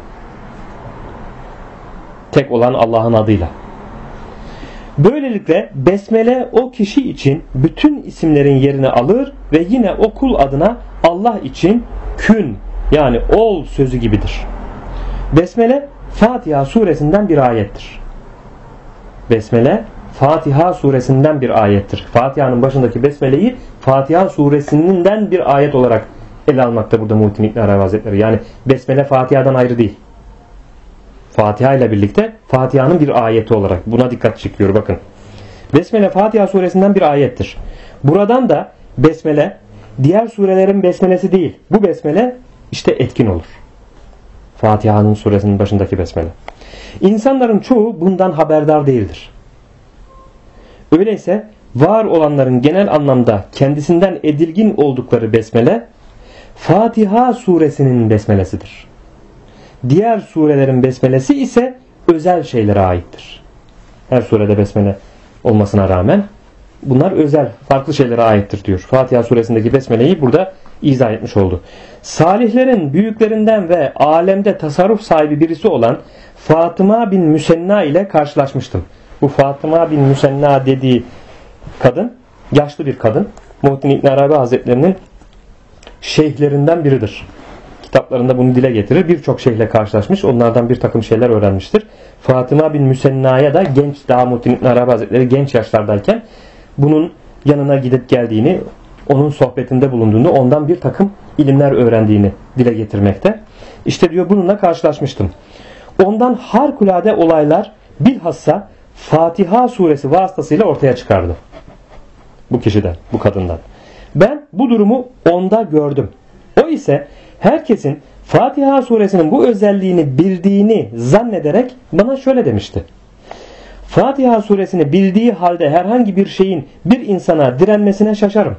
Tek olan Allah'ın adıyla. Böylelikle besmele o kişi için bütün isimlerin yerini alır ve yine o kul adına Allah için kün, yani ol sözü gibidir. Besmele Fatiha suresinden bir ayettir. Besmele Fatiha suresinden bir ayettir. Fatiha'nın başındaki besmeleyi Fatiha suresinden bir ayet olarak ele almakta burada Muhittin İbn Arabi Hazretleri. Yani besmele Fatiha'dan ayrı değil. Fatiha ile birlikte Fatiha'nın bir ayeti olarak. Buna dikkat çekiyor bakın. Besmele Fatiha suresinden bir ayettir. Buradan da besmele diğer surelerin besmelesi değil. Bu besmele işte etkin olur. Fatiha'nın suresinin başındaki besmele. İnsanların çoğu bundan haberdar değildir. Öyleyse var olanların genel anlamda kendisinden edilgin oldukları besmele Fatiha suresinin besmelesidir. Diğer surelerin besmelesi ise özel şeylere aittir. Her surede besmele olmasına rağmen bunlar özel, farklı şeylere aittir diyor. Fatiha suresindeki besmeleyi burada izah etmiş oldu. Salihlerin büyüklerinden ve alemde tasarruf sahibi birisi olan Fatıma bin Müsenna ile karşılaşmıştım. Bu Fatıma bin Müsenna dediği kadın, yaşlı bir kadın. Muhittin İbn Arabi Hazretlerinin şeyhlerinden biridir. Kitaplarında bunu dile getirir. Birçok şeyhle karşılaşmış. Onlardan bir takım şeyler öğrenmiştir. Fatıma bin Müsenna'ya da genç, daha Muhittin İbn Arabi Hazretleri genç yaşlardayken bunun yanına gidip geldiğini, onun sohbetinde bulunduğunu, ondan bir takım ilimler öğrendiğini dile getirmekte. İşte diyor bununla karşılaşmıştım. Ondan harikulade olaylar bilhassa Fatiha suresi vasıtasıyla ortaya çıkardı. Bu kişiden, bu kadından. Ben bu durumu onda gördüm. O ise herkesin Fatiha suresinin bu özelliğini bildiğini zannederek bana şöyle demişti. Fatiha suresini bildiği halde herhangi bir şeyin bir insana direnmesine şaşarım.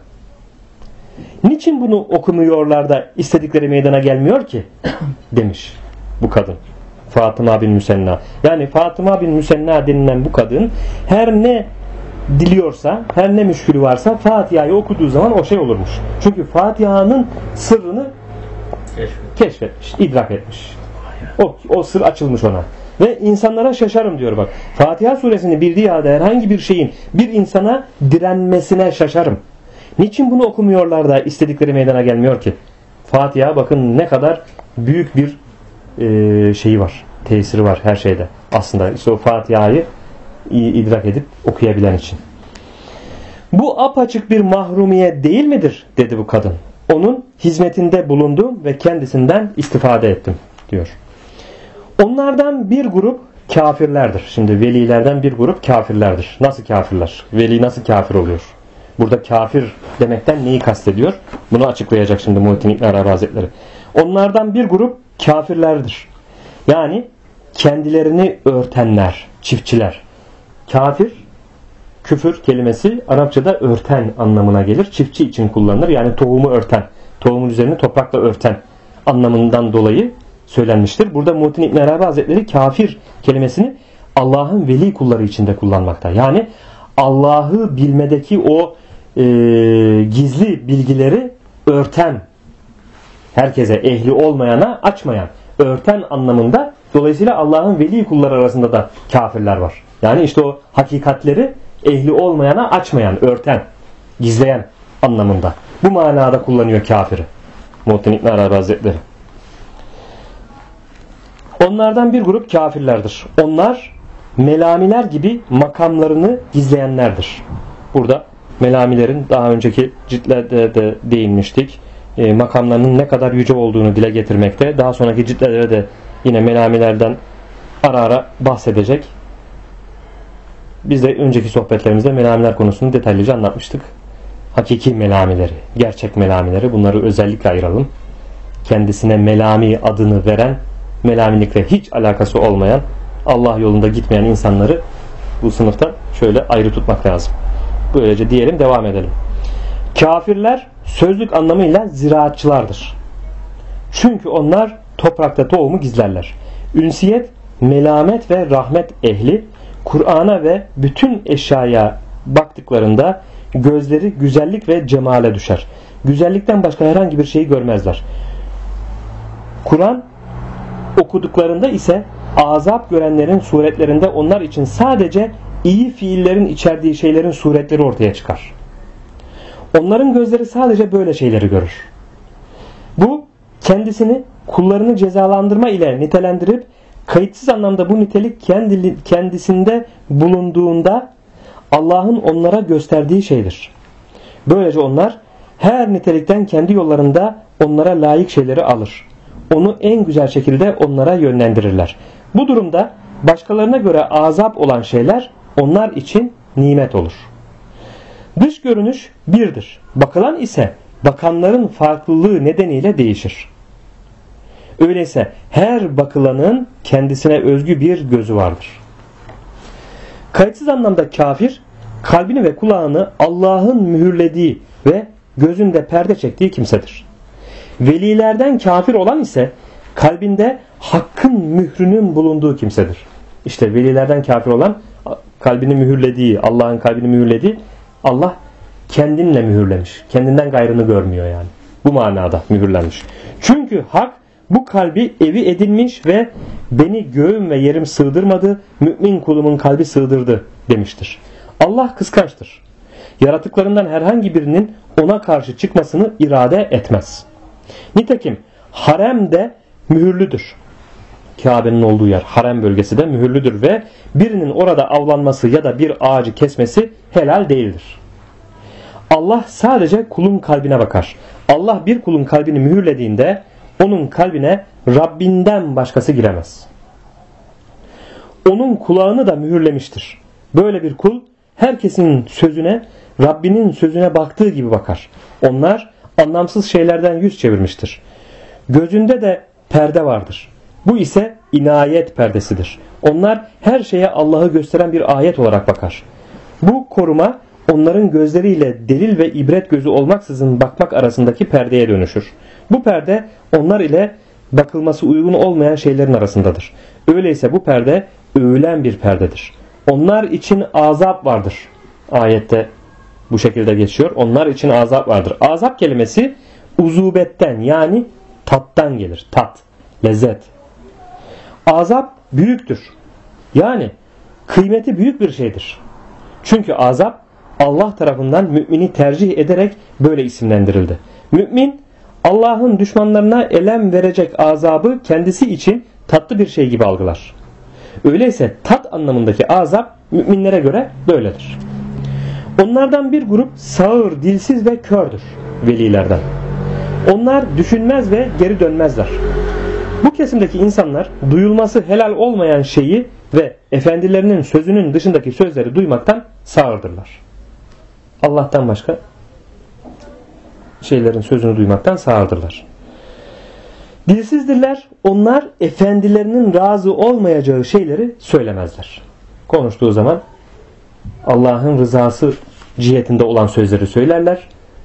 Niçin bunu okumuyorlar da istedikleri meydana gelmiyor ki? Demiş bu kadın. Fatıma bin Müsenna. Yani Fatıma bin Müsenna denilen bu kadın her ne diliyorsa, her ne müşkülü varsa Fatiha'yı okuduğu zaman o şey olurmuş. Çünkü Fatiha'nın sırrını keşfetmiş, idrak etmiş. O sır açılmış ona. Ve insanlara şaşarım diyor bak. Fatiha suresini bildiği halde herhangi bir şeyin bir insana direnmesine şaşarım. Niçin bunu okumuyorlar da istedikleri meydana gelmiyor ki? Fatiha bakın ne kadar büyük bir şeyi var. Tesiri var her şeyde. Aslında işte o Fatiha'yı idrak edip okuyabilen için. Bu apaçık bir mahrumiyet değil midir? Dedi bu kadın. Onun hizmetinde bulundum ve kendisinden istifade ettim diyor. Onlardan bir grup kafirlerdir. Şimdi velilerden bir grup kafirlerdir. Nasıl kafirler? Veli nasıl kafir oluyor? Burada kafir demekten neyi kastediyor? Bunu açıklayacak şimdi Muhittin İbn Arabi Hazretleri. Onlardan bir grup kafirlerdir. Yani kendilerini örtenler, çiftçiler. Kafir, küfür kelimesi Arapçada örten anlamına gelir. Çiftçi için kullanılır. Yani tohumu örten, tohumun üzerini toprakla örten anlamından dolayı söylenmiştir. Burada Muhittin İbn Arabi Hazretleri kafir kelimesini Allah'ın veli kulları içinde kullanmakta. Yani Allah'ı bilmedeki o gizli bilgileri örten, herkese ehli olmayana açmayan, örten anlamında. Dolayısıyla Allah'ın veli kulları arasında da kafirler var. Yani işte o hakikatleri ehli olmayana açmayan, örten, gizleyen anlamında. Bu manada kullanıyor kafiri Muhittin İbn Arabi Hazretleri. Onlardan bir grup kafirlerdir. Onlar melamiler gibi makamlarını gizleyenlerdir. Burada melamilerin daha önceki ciltlerde de değinmiştik. Makamlarının ne kadar yüce olduğunu dile getirmekte. Daha sonraki ciltlerde de yine melamilerden ara ara bahsedecek. Biz de önceki sohbetlerimizde melamiler konusunu detaylıca anlatmıştık. Hakiki melamileri, gerçek melamileri, bunları özellikle ayıralım. Kendisine melami adını veren, melamilikle hiç alakası olmayan, Allah yolunda gitmeyen insanları bu sınıfta şöyle ayrı tutmak lazım. Böylece diyelim, devam edelim. Kafirler sözlük anlamıyla ziraatçılardır. Çünkü onlar toprakta tohumu gizlerler. Ünsiyet, melamet ve rahmet ehli Kur'an'a ve bütün eşyaya baktıklarında gözleri güzellik ve cemale düşer. Güzellikten başka herhangi bir şeyi görmezler. Kur'an okuduklarında ise azap görenlerin suretlerinde onlar için sadece iyi fiillerin içerdiği şeylerin suretleri ortaya çıkar. Onların gözleri sadece böyle şeyleri görür. Bu kendisini kullarını cezalandırma ile nitelendirip kayıtsız anlamda bu nitelik kendisinde bulunduğunda Allah'ın onlara gösterdiği şeydir. Böylece onlar her nitelikten kendi yollarında onlara layık şeyleri alır. Onu en güzel şekilde onlara yönlendirirler. Bu durumda başkalarına göre azap olan şeyler onlar için nimet olur. Dış görünüş birdir. Bakılan ise bakanların farklılığı nedeniyle değişir. Öyleyse her bakılanın kendisine özgü bir gözü vardır. Kayıtsız anlamda kafir, kalbini ve kulağını Allah'ın mühürlediği ve gözünde perde çektiği kimsedir. Velilerden kafir olan ise kalbinde hakkın mührünün bulunduğu kimsedir. İşte velilerden kafir olan, kalbini mühürlediği, Allah'ın kalbini mühürlediği, Allah kendinle mühürlemiş. Kendinden gayrını görmüyor yani. Bu manada mühürlenmiş. Çünkü hak bu kalbi evi edinmiş ve beni göğüm ve yerim sığdırmadı, mümin kulumun kalbi sığdırdı demiştir. Allah kıskançtır. Yaratıklarından herhangi birinin ona karşı çıkmasını irade etmez. Nitekim harem de mühürlüdür. Kabe'nin olduğu yer, harem bölgesi de mühürlüdür ve birinin orada avlanması ya da bir ağacı kesmesi helal değildir. Allah sadece kulun kalbine bakar. Allah bir kulun kalbini mühürlediğinde onun kalbine Rabbinden başkası giremez. Onun kulağını da mühürlemiştir. Böyle bir kul herkesin sözüne, Rabbinin sözüne baktığı gibi bakar. Onlar anlamsız şeylerden yüz çevirmiştir. Gözünde de perde vardır. Bu ise inayet perdesidir. Onlar her şeye Allah'ı gösteren bir ayet olarak bakar. Bu koruma onların gözleriyle delil ve ibret gözü olmaksızın bakmak arasındaki perdeye dönüşür. Bu perde onlar ile bakılması uygun olmayan şeylerin arasındadır. Öyleyse bu perde övülen bir perdedir. Onlar için azap vardır. Ayette bu şekilde geçiyor. Onlar için azap vardır. Azap kelimesi uzubetten yani tattan gelir. Tat, lezzet. Azap büyüktür. Yani kıymeti büyük bir şeydir. Çünkü azap Allah tarafından mümini tercih ederek böyle isimlendirildi. Mümin Allah'ın düşmanlarına elem verecek azabı kendisi için tatlı bir şey gibi algılar. Öyleyse tat anlamındaki azap müminlere göre böyledir. Onlardan bir grup sağır, dilsiz ve kördür velilerden. Onlar düşünmez ve geri dönmezler. Bu kesimdeki insanlar duyulması helal olmayan şeyi ve efendilerinin sözünün dışındaki sözleri duymaktan sağırdırlar. Allah'tan başka şeylerin sözünü duymaktan sağırdırlar. Dilsizdirler. Onlar efendilerinin razı olmayacağı şeyleri söylemezler. Konuştuğu zaman Allah'ın rızası cihetinde olan sözleri söylerler.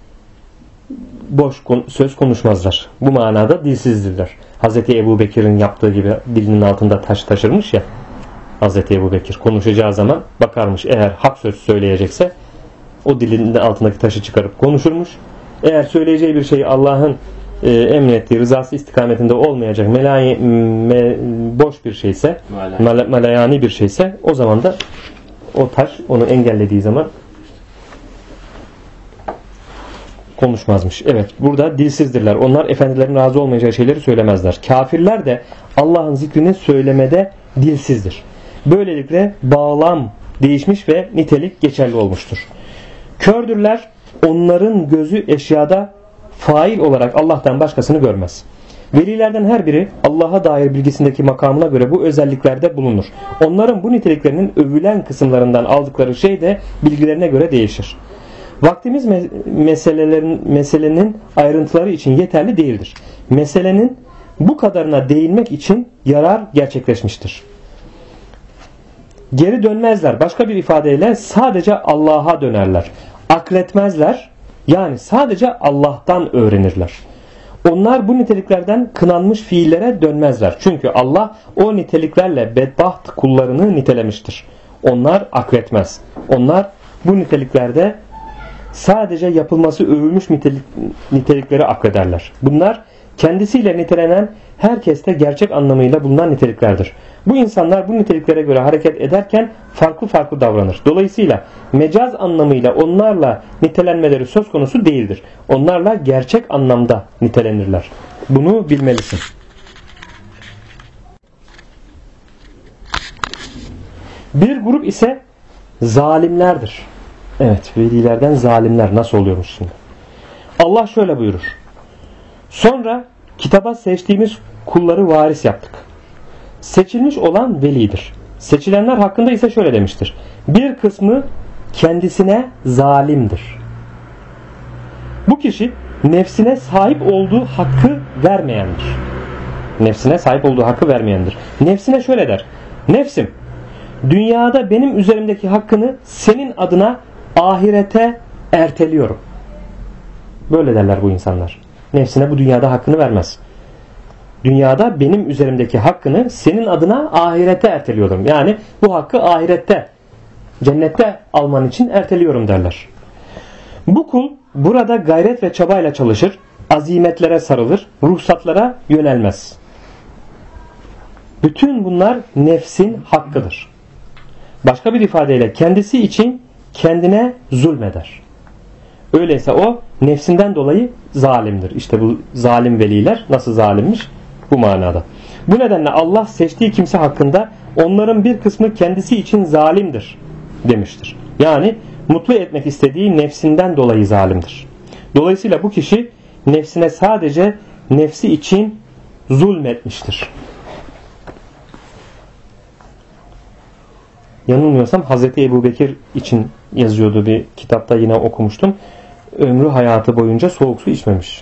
Boş söz konuşmazlar. Bu manada dilsizdirler. Hz. Ebu Bekir'in yaptığı gibi dilinin altında taş taşırmış ya. Hz. Ebu Bekir konuşacağı zaman bakarmış, eğer hak söz söyleyecekse o dilinin altındaki taşı çıkarıp konuşurmuş. Eğer söyleyeceği bir şey Allah'ın emrettiği rızası istikametinde olmayacak boş bir şeyse, malayani bir şeyse, o zaman da o taş onu engellediği zaman konuşmazmış. Evet, burada dilsizdirler. Onlar efendilerin razı olmayacağı şeyleri söylemezler. Kafirler de Allah'ın zikrini söylemede dilsizdir. Böylelikle bağlam değişmiş ve nitelik geçerli olmuştur. Kördürler. Onların gözü eşyada fail olarak Allah'tan başkasını görmez. Velilerden her biri Allah'a dair bilgisindeki makamına göre bu özelliklerde bulunur. Onların bu niteliklerinin övülen kısımlarından aldıkları şey de bilgilerine göre değişir. Vaktimiz meselenin ayrıntıları için yeterli değildir. Meselenin bu kadarına değinmek için yarar gerçekleşmiştir. Geri dönmezler. Başka bir ifadeyle sadece Allah'a dönerler. Akletmezler. Yani sadece Allah'tan öğrenirler. Onlar bu niteliklerden kınanmış fiillere dönmezler. Çünkü Allah o niteliklerle bedbaht kullarını nitelemiştir. Onlar akletmez. Onlar bu niteliklerde sadece yapılması övülmüş nitelikleri aklederler. Bunlar kendisiyle nitelenen herkeste gerçek anlamıyla bulunan niteliklerdir. Bu insanlar bu niteliklere göre hareket ederken farklı farklı davranır. Dolayısıyla mecaz anlamıyla onlarla nitelenmeleri söz konusu değildir. Onlarla gerçek anlamda nitelenirler. Bunu bilmelisin. Bir grup ise zalimlerdir. Evet, velilerden zalimler nasıl oluyormuş şimdi? Allah şöyle buyurur. Sonra kitaba seçtiğimiz kulları varis yaptık. Seçilmiş olan velidir. Seçilenler hakkında ise şöyle demiştir. Bir kısmı kendisine zalimdir. Bu kişi nefsine sahip olduğu hakkı vermeyendir. Nefsine sahip olduğu hakkı vermeyendir. Nefsine şöyle der. Nefsim, dünyada benim üzerimdeki hakkını senin adına ahirete erteliyorum. Böyle derler bu insanlar. Nefsine bu dünyada hakkını vermez. Dünyada benim üzerimdeki hakkını senin adına ahirete erteliyorum. Yani bu hakkı ahirette, cennette alman için erteliyorum derler. Bu kul burada gayret ve çabayla çalışır, azimetlere sarılır, ruhsatlara yönelmez. Bütün bunlar nefsin hakkıdır. Başka bir ifadeyle kendisi için kendine zulmeder. Öyleyse o nefsinden dolayı zalimdir. İşte bu zalim veliler nasıl zalimmiş? Bu manada. Bu nedenle Allah seçtiği kimse hakkında onların bir kısmı kendisi için zalimdir demiştir. Yani mutlu etmek istediği nefsinden dolayı zalimdir. Dolayısıyla bu kişi nefsine sadece nefsi için zulmetmiştir. Yanılmıyorsam Hazreti Ebubekir için yazıyordu, bir kitapta yine okumuştum. Ömrü hayatı boyunca soğuk su içmemiş.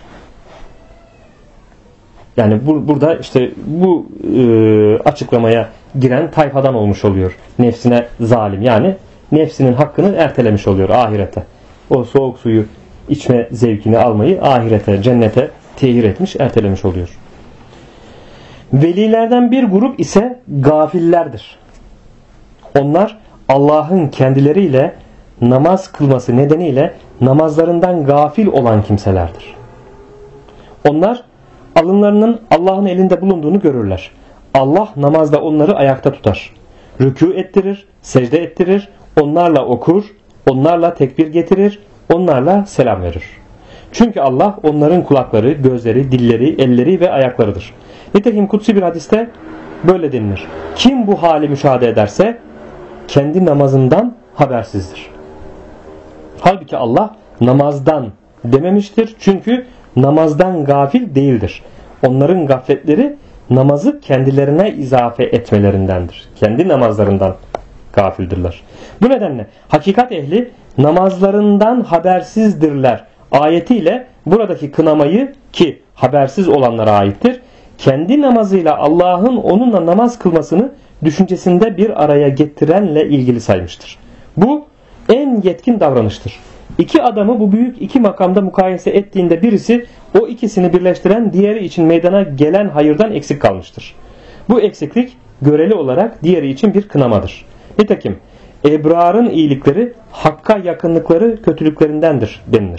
Yani burada işte bu açıklamaya giren tayfadan olmuş oluyor. Nefsine zalim, yani nefsinin hakkını ertelemiş oluyor ahirete. O soğuk suyu içme zevkini almayı ahirete, cennete tehir etmiş, ertelemiş oluyor. Velilerden bir grup ise gafillerdir. Onlar Allah'ın kendileriyle namaz kılması nedeniyle namazlarından gafil olan kimselerdir. Onlar alınlarının Allah'ın elinde bulunduğunu görürler. Allah namazda onları ayakta tutar. Rükû ettirir, secde ettirir, onlarla okur, onlarla tekbir getirir, onlarla selam verir. Çünkü Allah onların kulakları, gözleri, dilleri, elleri ve ayaklarıdır. Nitekim kutsi bir hadiste böyle denilir. Kim bu hali müşahede ederse kendi namazından habersizdir. Halbuki Allah namazdan dememiştir. Çünkü namazdan gafil değildir. Onların gafletleri namazı kendilerine izafe etmelerindendir. Kendi namazlarından gafildirler. Bu nedenle hakikat ehli namazlarından habersizdirler ayetiyle buradaki kınamayı, ki habersiz olanlara aittir, kendi namazıyla Allah'ın onunla namaz kılmasını düşüncesinde bir araya getirenle ilgili saymıştır. Bu en yetkin davranıştır. İki adamı bu büyük iki makamda mukayese ettiğinde birisi o ikisini birleştiren diğeri için meydana gelen hayırdan eksik kalmıştır. Bu eksiklik göreli olarak diğeri için bir kınamadır. Nitekim ebrarın iyilikleri hakka yakınlıkları kötülüklerindendir denilir.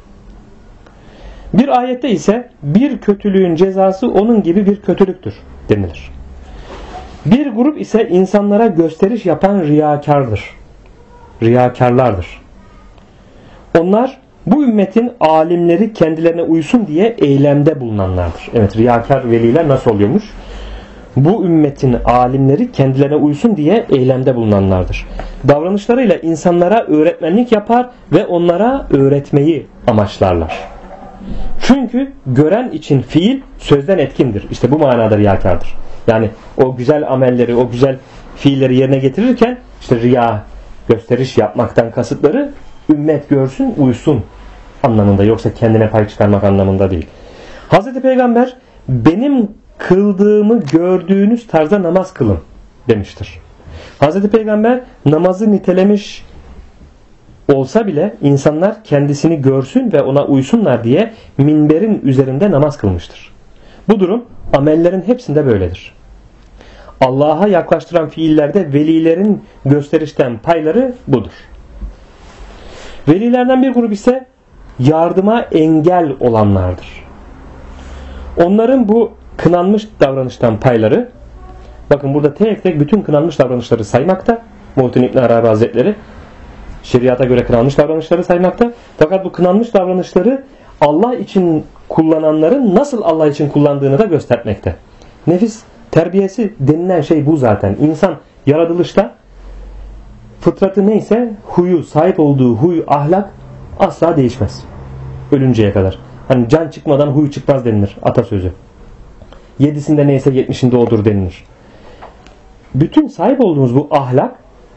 Bir ayette ise bir kötülüğün cezası onun gibi bir kötülüktür denilir. Bir grup ise insanlara gösteriş yapan riyakarlardır. Onlar bu ümmetin alimleri kendilerine uysun diye eylemde bulunanlardır. Evet, riyakar veliler nasıl oluyormuş? Bu ümmetin alimleri kendilerine uysun diye eylemde bulunanlardır. Davranışlarıyla insanlara öğretmenlik yapar ve onlara öğretmeyi amaçlarlar. Çünkü gören için fiil sözden etkindir. İşte bu manada riyakardır. Yani o güzel amelleri, o güzel fiilleri yerine getirirken işte riya, gösteriş yapmaktan kasıtları ümmet görsün, uysun anlamında, yoksa kendine pay çıkarmak anlamında değil. Hazreti Peygamber benim kıldığımı gördüğünüz tarzda namaz kılın demiştir. Hazreti Peygamber namazı nitelemiş olsa bile insanlar kendisini görsün ve ona uysunlar diye minberin üzerinde namaz kılmıştır. Bu durum amellerin hepsinde böyledir. Allah'a yaklaştıran fiillerde velilerin gösterişten payları budur. Velilerden bir grup ise yardıma engel olanlardır. Onların bu kınanmış davranıştan payları, bakın burada tek tek bütün kınanmış davranışları saymakta. Muhittin İbn Arabi Hazretleri şeriata göre kınanmış davranışları saymakta. Fakat bu kınanmış davranışları Allah için kullananların nasıl Allah için kullandığını da göstermekte. Nefis terbiyesi denilen şey bu zaten. İnsan yaratılışta fıtratı neyse huyu, sahip olduğu huy, ahlak asla değişmez. Ölünceye kadar. Hani can çıkmadan huy çıkmaz denilir atasözü. 7'sinde neyse 70'inde odur denilir. Bütün sahip olduğumuz bu ahlak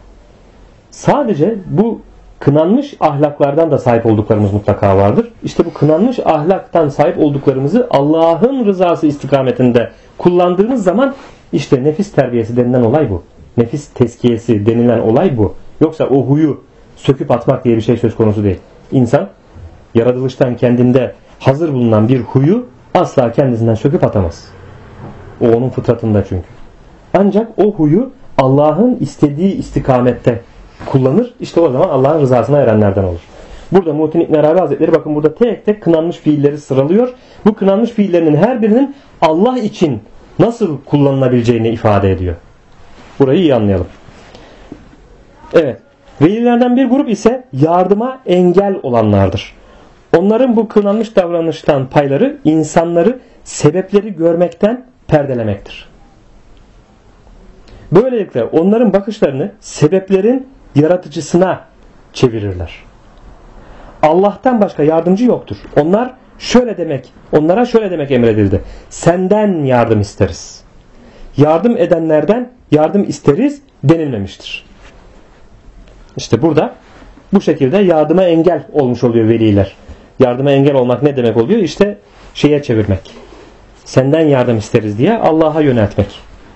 sadece bu kınanmış ahlaklardan da sahip olduklarımız mutlaka vardır. İşte bu kınanmış ahlaktan sahip olduklarımızı Allah'ın rızası istikametinde kullandığımız zaman işte nefis terbiyesi denilen olay bu. Nefis tezkiyesi denilen olay bu. Yoksa o huyu söküp atmak diye bir şey söz konusu değil. İnsan yaratılıştan kendinde hazır bulunan bir huyu asla kendisinden söküp atamaz. O onun fıtratında çünkü. Ancak o huyu Allah'ın istediği istikamette kullanır. İşte o zaman Allah'ın rızasına erenlerden olur. Burada Muhittin İbn Arabi Hazretleri bakın burada tek tek kınanmış fiilleri sıralıyor. Bu kınanmış fiillerinin her birinin Allah için nasıl kullanılabileceğini ifade ediyor. Burayı iyi anlayalım. Evet. Velilerden bir grup ise yardıma engel olanlardır. Onların bu kınanmış davranıştan payları insanları sebepleri görmekten perdelemektir. Böylelikle onların bakışlarını sebeplerin yaratıcısına çevirirler. Allah'tan başka yardımcı yoktur. Onlara şöyle demek emredildi. Senden yardım isteriz. Yardım edenlerden yardım isteriz denilmemiştir. İşte burada bu şekilde yardıma engel olmuş oluyor veliler. Yardıma engel olmak ne demek oluyor? İşte şeye çevirmek. Senden yardım isteriz diye Allah'a yöneltmek.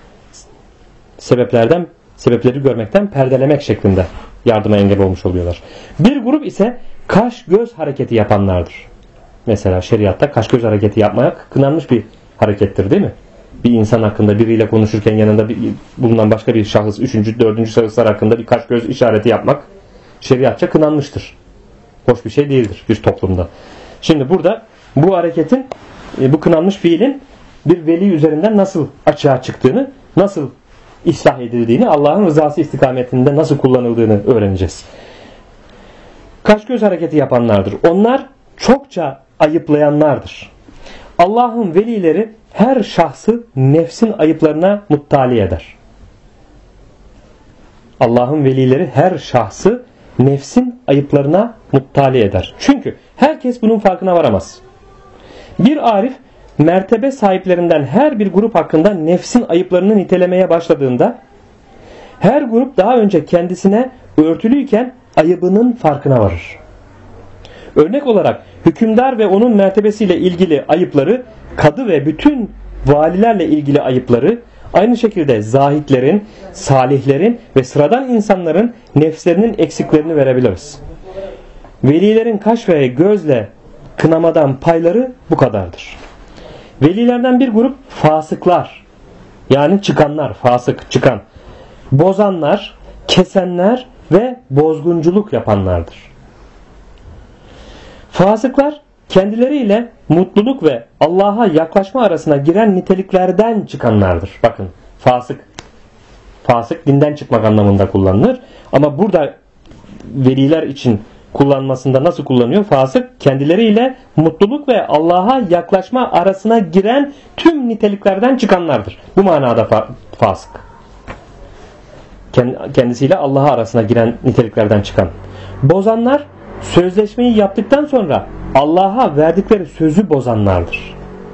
Sebepleri görmekten perdelemek şeklinde yardıma engel olmuş oluyorlar. Bir grup ise kaş göz hareketi yapanlardır. Mesela şeriatta kaş göz hareketi yapmak kınanmış bir harekettir değil mi? Bir insan hakkında biriyle konuşurken yanında bulunan başka bir şahıs, 3. 4. şahıslar hakkında bir kaş göz işareti yapmak şeriatça kınanmıştır. Hoş bir şey değildir bir toplumda. Şimdi burada bu hareketin, bu kınanmış fiilin bir veli üzerinden nasıl açığa çıktığını, nasıl ıslah edildiğini, Allah'ın rızası istikametinde nasıl kullanıldığını öğreneceğiz. Kaş göz hareketi yapanlardır. Onlar çokça ayıplayanlardır. Allah'ın velileri her şahsı nefsin ayıplarına muttali eder. Allah'ın velileri her şahsı nefsin ayıplarına muttali eder. Çünkü herkes bunun farkına varamaz. Bir arif mertebe sahiplerinden her bir grup hakkında nefsin ayıplarını nitelemeye başladığında her grup daha önce kendisine örtülüyken ayıbının farkına varır. Örnek olarak hükümdar ve onun mertebesiyle ilgili ayıpları, kadı ve bütün valilerle ilgili ayıpları, aynı şekilde zahitlerin, salihlerin ve sıradan insanların nefslerinin eksiklerini verebiliriz. Velilerin kaş ve gözle kınamadan payları bu kadardır. Velilerden bir grup fasıklar, yani çıkanlar, fasık, çıkan, bozanlar, kesenler ve bozgunculuk yapanlardır. Fasıklar kendileriyle mutluluk ve Allah'a yaklaşma arasına giren niteliklerden çıkanlardır. Bakın, fasık dinden çıkmak anlamında kullanılır. Ama burada veliler için kullanmasında nasıl kullanıyor? Fasık kendileriyle mutluluk ve Allah'a yaklaşma arasına giren tüm niteliklerden çıkanlardır. Bu manada fasık. Kendisiyle Allah'a arasına giren niteliklerden çıkan. Bozanlar sözleşmeyi yaptıktan sonra Allah'a verdikleri sözü bozanlardır.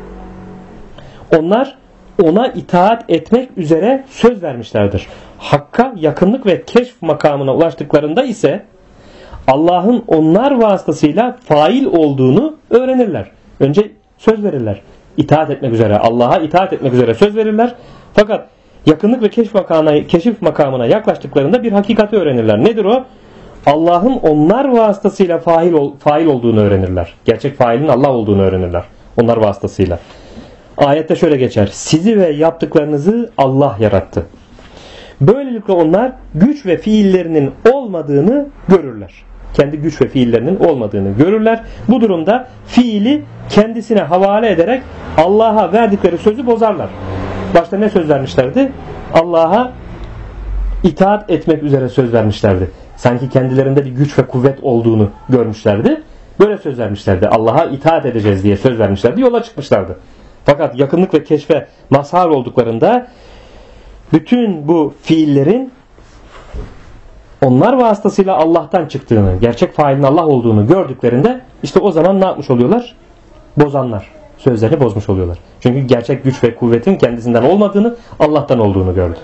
Onlar ona itaat etmek üzere söz vermişlerdir. Hakka yakınlık ve keşf makamına ulaştıklarında ise Allah'ın onlar vasıtasıyla fail olduğunu öğrenirler. Önce söz verirler. İtaat etmek üzere, Allah'a itaat etmek üzere söz verirler. Fakat yakınlık ve keşif makamına yaklaştıklarında bir hakikati öğrenirler. Nedir o? Allah'ın onlar vasıtasıyla fail olduğunu öğrenirler. Gerçek failin Allah olduğunu öğrenirler. Onlar vasıtasıyla. Ayette şöyle geçer. Sizi ve yaptıklarınızı Allah yarattı. Böylelikle onlar güç ve fiillerinin olmadığını görürler. Kendi güç ve fiillerinin olmadığını görürler. Bu durumda fiili kendisine havale ederek Allah'a verdikleri sözü bozarlar. Başta ne söz vermişlerdi? Allah'a itaat etmek üzere söz vermişlerdi. Sanki kendilerinde bir güç ve kuvvet olduğunu görmüşlerdi. Böyle söz vermişlerdi. Allah'a itaat edeceğiz diye söz vermişlerdi. Yola çıkmışlardı. Fakat yakınlık ve keşfe mazhar olduklarında bütün bu fiillerin onlar vasıtasıyla Allah'tan çıktığını, gerçek failin Allah olduğunu gördüklerinde işte o zaman ne yapmış oluyorlar? Bozanlar. Sözlerini bozmuş oluyorlar. Çünkü gerçek güç ve kuvvetin kendisinden olmadığını, Allah'tan olduğunu gördü.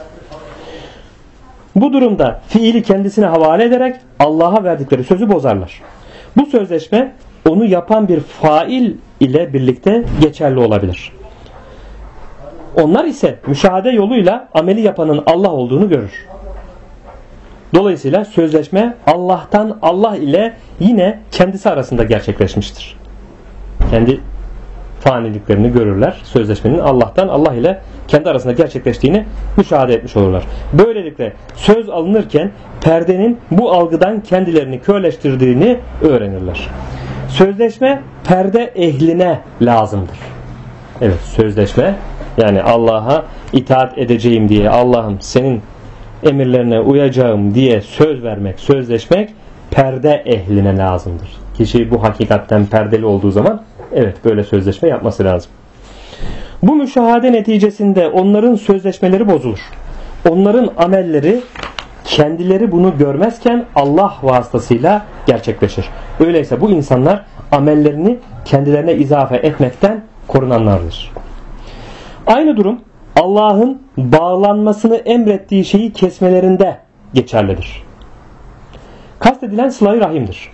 Bu durumda fiili kendisine havale ederek Allah'a verdikleri sözü bozarlar. Bu sözleşme onu yapan bir fail ile birlikte geçerli olabilir. Onlar ise müşahede yoluyla ameli yapanın Allah olduğunu görür. Dolayısıyla sözleşme Allah'tan Allah ile yine kendisi arasında gerçekleşmiştir. Kendi faniliklerini görürler. Sözleşmenin Allah'tan Allah ile kendi arasında gerçekleştiğini müşahede etmiş olurlar. Böylelikle söz alınırken perdenin bu algıdan kendilerini körleştirdiğini öğrenirler. Sözleşme perde ehline lazımdır. Evet, sözleşme yani Allah'a itaat edeceğim diye, Allah'ım senin emirlerine uyacağım diye söz vermek, sözleşmek perde ehline lazımdır. Kişi bu hakikatten perdeli olduğu zaman evet böyle sözleşme yapması lazım. Bu müşahede neticesinde onların sözleşmeleri bozulur. Onların amelleri kendileri bunu görmezken Allah vasıtasıyla gerçekleşir. Öyleyse bu insanlar amellerini kendilerine izafe etmekten korunanlardır. Aynı durum Allah'ın bağlanmasını emrettiği şeyi kesmelerinde geçerlidir. Kastedilen sıla-i rahimdir.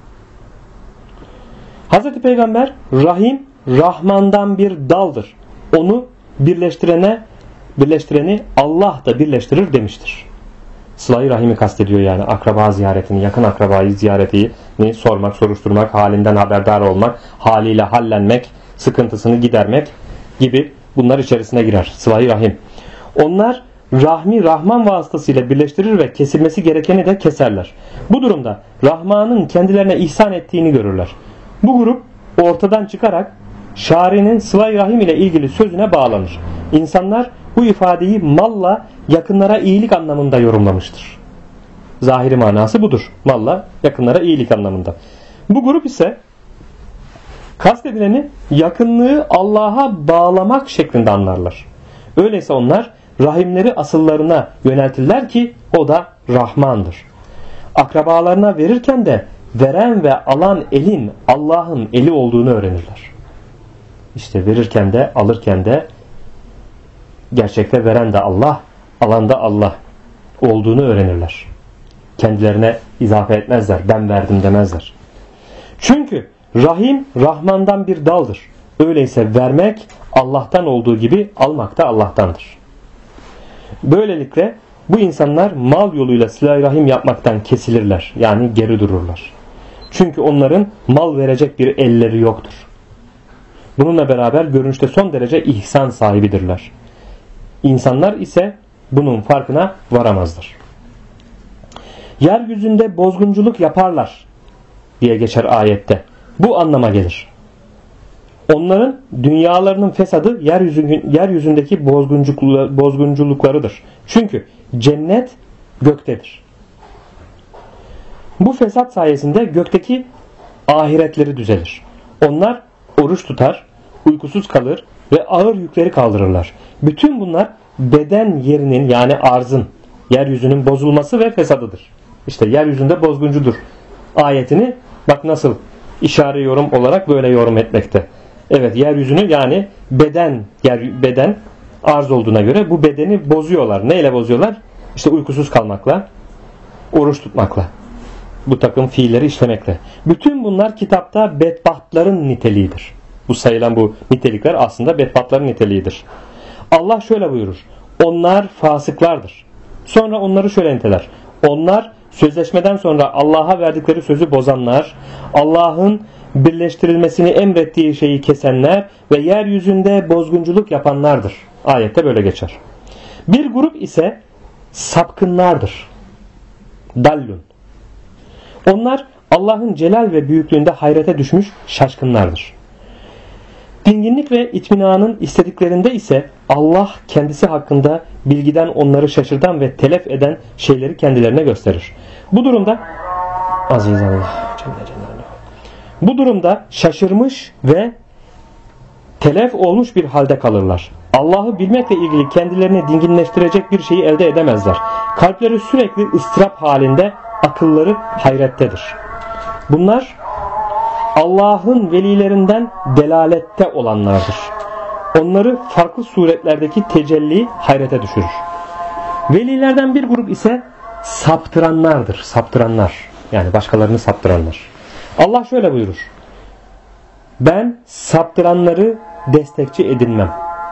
Hz. Peygamber rahim Rahman'dan bir daldır. Onu birleştireni Allah da birleştirir demiştir. Sıla-i rahimi kastediyor yani akraba ziyaretini, yakın akrabayı ziyaretini sormak, soruşturmak, halinden haberdar olmak, haliyle hallenmek, sıkıntısını gidermek gibi bunlar içerisine girer. Sıla-i rahim. Onlar rahmi Rahman vasıtasıyla birleştirir ve kesilmesi gerekeni de keserler. Bu durumda Rahman'ın kendilerine ihsan ettiğini görürler. Bu grup ortadan çıkarak şari'nin sıla-i rahim ile ilgili sözüne bağlanır. İnsanlar bu ifadeyi malla yakınlara iyilik anlamında yorumlamıştır. Zahiri manası budur. Malla yakınlara iyilik anlamında. Bu grup ise kastedileni yakınlığı Allah'a bağlamak şeklinde anlarlar. Öyleyse onlar rahimleri asıllarına yöneltirler ki o da Rahman'dır. Akrabalarına verirken de veren ve alan elin Allah'ın eli olduğunu öğrenirler. İşte verirken de alırken de gerçekte veren de Allah, alan da Allah olduğunu öğrenirler. Kendilerine izafe etmezler. Ben verdim demezler. Çünkü rahim Rahman'dan bir daldır. Öyleyse vermek Allah'tan olduğu gibi almak da Allah'tandır. Böylelikle bu insanlar mal yoluyla sıla-i rahim yapmaktan kesilirler. Yani geri dururlar. Çünkü onların mal verecek bir elleri yoktur. Bununla beraber görünüşte son derece ihsan sahibidirler. İnsanlar ise bunun farkına varamazlar. Yeryüzünde bozgunculuk yaparlar diye geçer ayette. Bu anlama gelir. Onların dünyalarının fesadı yeryüzündeki bozgunculuklarıdır. Çünkü cennet göktedir. Bu fesat sayesinde gökteki ahiretleri düzelir. Onlar oruç tutar, uykusuz kalır ve ağır yükleri kaldırırlar. Bütün bunlar beden yerinin yani arzın, yeryüzünün bozulması ve fesadıdır. İşte yeryüzünde bozguncudur ayetini bak nasıl işare yorum olarak böyle yorum etmekte. Evet, yeryüzünü yani beden arz olduğuna göre bu bedeni bozuyorlar. Neyle bozuyorlar? İşte uykusuz kalmakla, oruç tutmakla, bu takım fiilleri işlemekle. Bütün bunlar kitapta bedbahtların niteliğidir. Bu sayılan bu nitelikler aslında bedbahtların niteliğidir. Allah şöyle buyurur. Onlar fasıklardır. Sonra onları şöyle niteler. Onlar sözleşmeden sonra Allah'a verdikleri sözü bozanlar, Allah'ın birleştirilmesini emrettiği şeyi kesenler ve yeryüzünde bozgunculuk yapanlardır. Ayette böyle geçer. Bir grup ise sapkınlardır. Dallun. Onlar Allah'ın celal ve büyüklüğünde hayrete düşmüş şaşkınlardır. Dinginlik ve itminanın istediklerinde ise Allah kendisi hakkında bilgiden onları şaşırtan ve telef eden şeyleri kendilerine gösterir. Bu durumda Aziz Allah bu durumda şaşırmış ve telef olmuş bir halde kalırlar. Allah'ı bilmekle ilgili kendilerini dinginleştirecek bir şeyi elde edemezler. Kalpleri sürekli ıstırap halinde, akılları hayrettedir. Bunlar Allah'ın velilerinden delalette olanlardır. Onları farklı suretlerdeki tecelli hayrete düşürür. Velilerden bir grup ise saptıranlardır. Saptıranlar. Yani başkalarını saptıranlar. Allah şöyle buyurur. Ben saptıranları destekçi edinmem.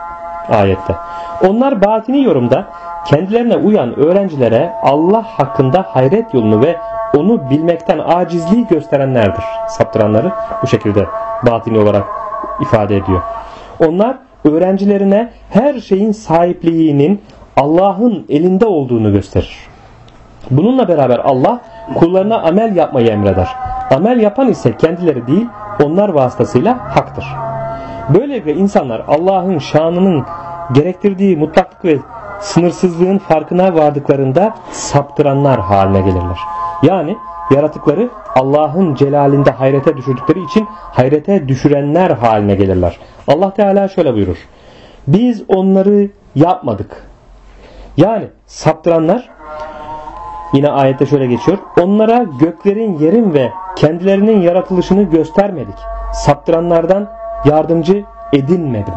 ayette. Onlar batini yorumda kendilerine uyan öğrencilere Allah hakkında hayret yolunu ve onu bilmekten acizliği gösterenlerdir. Saptıranları bu şekilde batini olarak ifade ediyor. Onlar öğrencilerine her şeyin sahipliğinin Allah'ın elinde olduğunu gösterir. Bununla beraber Allah kullarına amel yapmayı emreder. Amel yapan ise kendileri değil, onlar vasıtasıyla haktır. Böylelikle insanlar Allah'ın şanının gerektirdiği mutlaklık ve sınırsızlığın farkına vardıklarında saptıranlar haline gelirler. Yani yaratıkları Allah'ın celalinde hayrete düşürdükleri için hayrete düşürenler haline gelirler. Allah Teala şöyle buyurur: biz onları yapmadık. Yani saptıranlar, yine ayette şöyle geçiyor: onlara göklerin, yerin ve kendilerinin yaratılışını göstermedik. Saptıranlardan yardımcı edinmedim.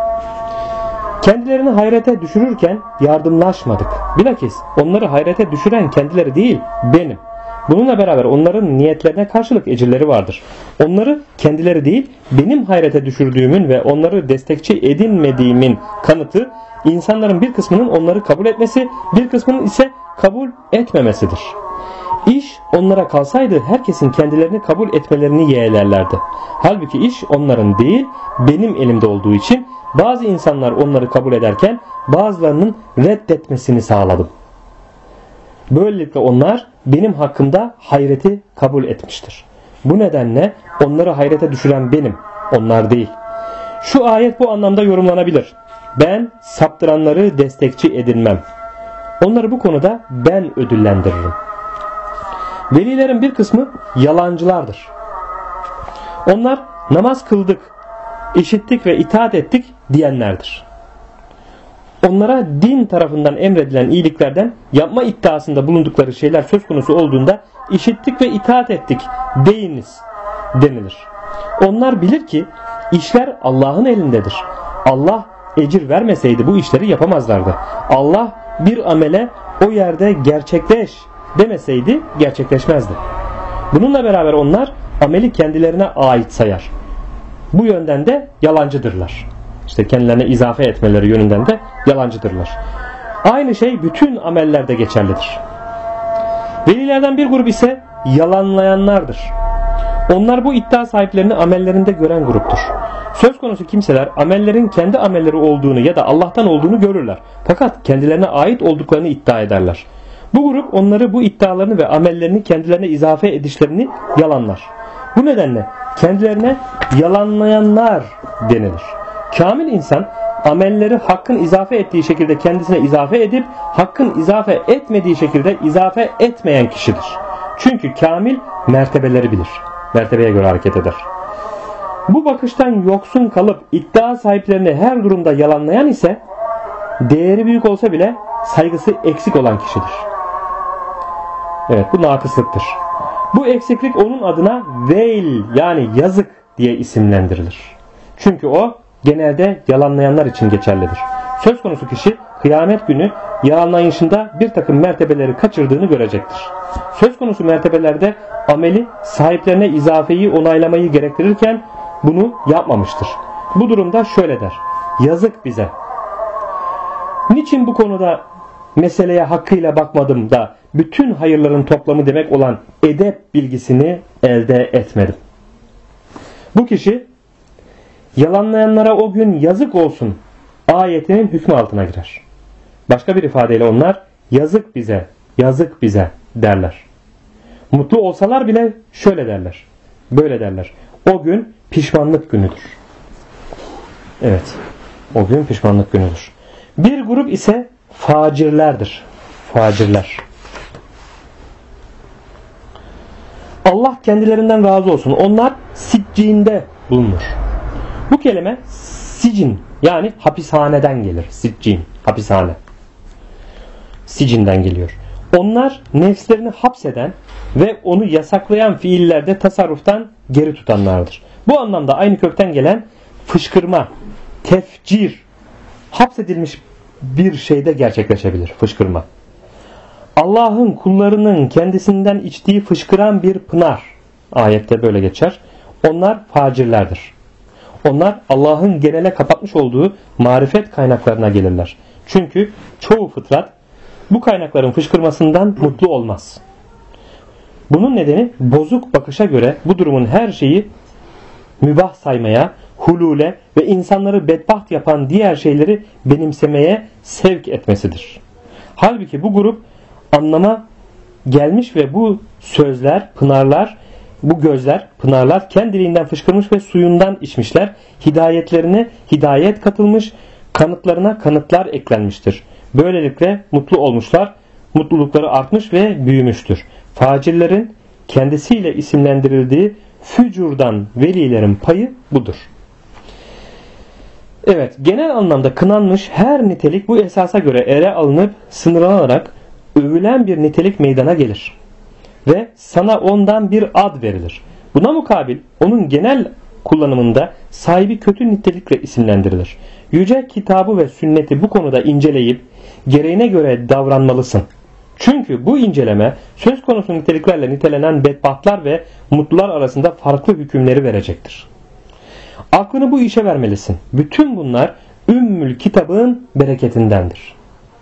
Kendilerini hayrete düşürürken yardımlaşmadık. Bilakis onları hayrete düşüren kendileri değil, benim. Bununla beraber onların niyetlerine karşılık ecirleri vardır. Onları kendileri değil, benim hayrete düşürdüğümün ve onları destekçi edinmediğimin kanıtı, insanların bir kısmının onları kabul etmesi, bir kısmının ise kabul etmemesidir. İş onlara kalsaydı herkesin kendilerini kabul etmelerini yeğlerlerdi. Halbuki iş onların değil, benim elimde olduğu için bazı insanlar onları kabul ederken bazılarının reddetmesini sağladım. Böylelikle onlar benim hakkımda hayreti kabul etmiştir. Bu nedenle onları hayrete düşüren benim, onlar değil. Şu ayet bu anlamda yorumlanabilir: ben saptıranları destekçi edinmem. Onları bu konuda ben ödüllendiririm. Velilerin bir kısmı yalancılardır. Onlar namaz kıldık, işittik ve itaat ettik diyenlerdir. Onlara din tarafından emredilen iyiliklerden yapma iddiasında bulundukları şeyler söz konusu olduğunda işittik ve itaat ettik deyiniz denilir. Onlar bilir ki işler Allah'ın elindedir. Allah ecir vermeseydi bu işleri yapamazlardı. Allah bir amele o yerde gerçekleş demeseydi gerçekleşmezdi. Bununla beraber onlar ameli kendilerine ait sayar. Bu yönden de yalancıdırlar. İşte kendilerine izafe etmeleri yönünden de yalancıdırlar. Aynı şey bütün amellerde geçerlidir. Velilerden bir grup ise yalanlayanlardır. Onlar bu iddia sahiplerini amellerinde gören gruptur. Söz konusu kimseler amellerin kendi amelleri olduğunu ya da Allah'tan olduğunu görürler. Fakat kendilerine ait olduklarını iddia ederler. Bu grup onları bu iddialarını ve amellerini kendilerine izafe edişlerini yalanlar. Bu nedenle kendilerine yalanlayanlar denilir. Kamil insan amelleri Hakk'ın izafe ettiği şekilde kendisine izafe edip Hakk'ın izafe etmediği şekilde izafe etmeyen kişidir. Çünkü kamil mertebeleri bilir. Mertebeye göre hareket eder. Bu bakıştan yoksun kalıp iddia sahiplerini her durumda yalanlayan ise değeri büyük olsa bile saygısı eksik olan kişidir. Evet, bu nakıslıktır. Bu eksiklik onun adına veil yani yazık diye isimlendirilir. Çünkü o genelde yalanlayanlar için geçerlidir. Söz konusu kişi kıyamet günü yalanlayışında bir takım mertebeleri kaçırdığını görecektir. Söz konusu mertebelerde ameli sahiplerine izafeyi onaylamayı gerektirirken bunu yapmamıştır. Bu durumda şöyle der: yazık bize. Niçin bu konuda meseleye hakkıyla bakmadım da bütün hayırların toplamı demek olan edep bilgisini elde etmedim? Bu kişi yalanlayanlara o gün yazık olsun ayetinin hükmü altına girer. Başka bir ifadeyle onlar yazık bize, yazık bize derler. Mutlu olsalar bile şöyle derler, böyle derler: o gün pişmanlık günüdür. Evet, o gün pişmanlık günüdür. Bir grup ise facirlerdir. Facirler. Allah kendilerinden razı olsun. Onlar siccinde bulunur. Bu kelime sicin yani hapishaneden gelir. Siccin, hapishane. Sicinden geliyor. Onlar nefslerini hapseden ve onu yasaklayan fiillerde tasarruftan geri tutanlardır. Bu anlamda aynı kökten gelen fışkırma, tefcir, hapsedilmiş bir şeyde gerçekleşebilir fışkırma. Allah'ın kullarının kendisinden içtiği fışkıran bir pınar. Ayette böyle geçer. Onlar facirlerdir. Onlar Allah'ın genele kapatmış olduğu marifet kaynaklarına gelirler. Çünkü çoğu fıtrat bu kaynakların fışkırmasından mutlu olmaz. Bunun nedeni bozuk bakışa göre bu durumun her şeyi mübah saymaya, hulule ve insanları bedbaht yapan diğer şeyleri benimsemeye sevk etmesidir. Halbuki bu grup anlama gelmiş ve bu sözler, pınarlar, bu gözler, pınarlar kendiliğinden fışkırmış ve suyundan içmişler. Hidayetlerine hidayet katılmış, kanıtlarına kanıtlar eklenmiştir. Böylelikle mutlu olmuşlar, mutlulukları artmış ve büyümüştür. Facirlerin kendisiyle isimlendirildiği fücurdan velilerin payı budur. Evet, genel anlamda kınanmış her nitelik bu esasa göre ele alınıp sınırlanarak övülen bir nitelik meydana gelir. Ve sana ondan bir ad verilir. Buna mukabil onun genel kullanımında sahibi kötü nitelikle isimlendirilir. Yüce kitabı ve sünneti bu konuda inceleyip gereğine göre davranmalısın. Çünkü bu inceleme söz konusu niteliklerle nitelenen bedbahtlar ve mutlular arasında farklı hükümleri verecektir. Aklını bu işe vermelisin. Bütün bunlar Ümmül Kitab'ın bereketindendir.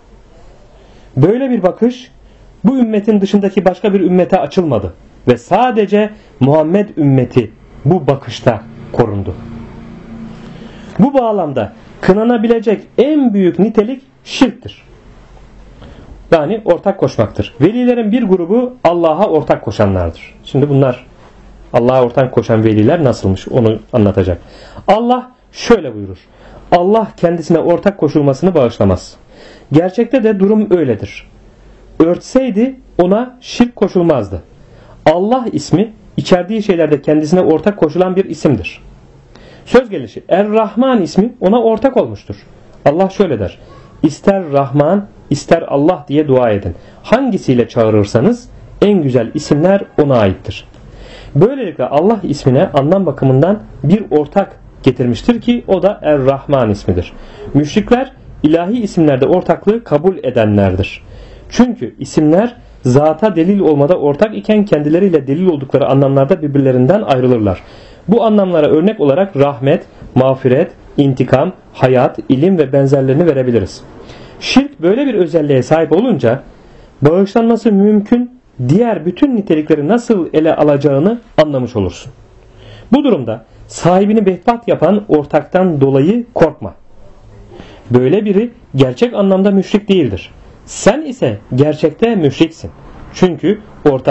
Böyle bir bakış bu ümmetin dışındaki başka bir ümmete açılmadı ve sadece Muhammed ümmeti bu bakışta korundu. Bu bağlamda kınanabilecek en büyük nitelik şirktir. Yani ortak koşmaktır. Velilerin bir grubu Allah'a ortak koşanlardır. Şimdi bunlar Allah'a ortak koşan veliler nasılmış onu anlatacak. Allah şöyle buyurur. Allah kendisine ortak koşulmasını bağışlamaz. Gerçekte de durum öyledir. Örtseydi ona şirk koşulmazdı. Allah ismi içerdiği şeylerde kendisine ortak koşulan bir isimdir. Söz gelişi Er-Rahman ismi ona ortak olmuştur. Allah şöyle der. İster Rahman ister Allah diye dua edin. Hangisiyle çağırırsanız en güzel isimler ona aittir. Böylelikle Allah ismine anlam bakımından bir ortak getirmiştir ki o da Er-Rahman ismidir. Müşrikler ilahi isimlerde ortaklığı kabul edenlerdir. Çünkü isimler zata delil olmada ortak iken kendileriyle delil oldukları anlamlarda birbirlerinden ayrılırlar. Bu anlamlara örnek olarak rahmet, mağfiret, intikam, hayat, ilim ve benzerlerini verebiliriz. Şirk böyle bir özelliğe sahip olunca bağışlanması mümkün diğer bütün nitelikleri nasıl ele alacağını anlamış olursun. Bu durumda sahibini bedbaht yapan ortaktan dolayı korkma. Böyle biri gerçek anlamda müşrik değildir. Sen ise gerçekte müşriksin. Çünkü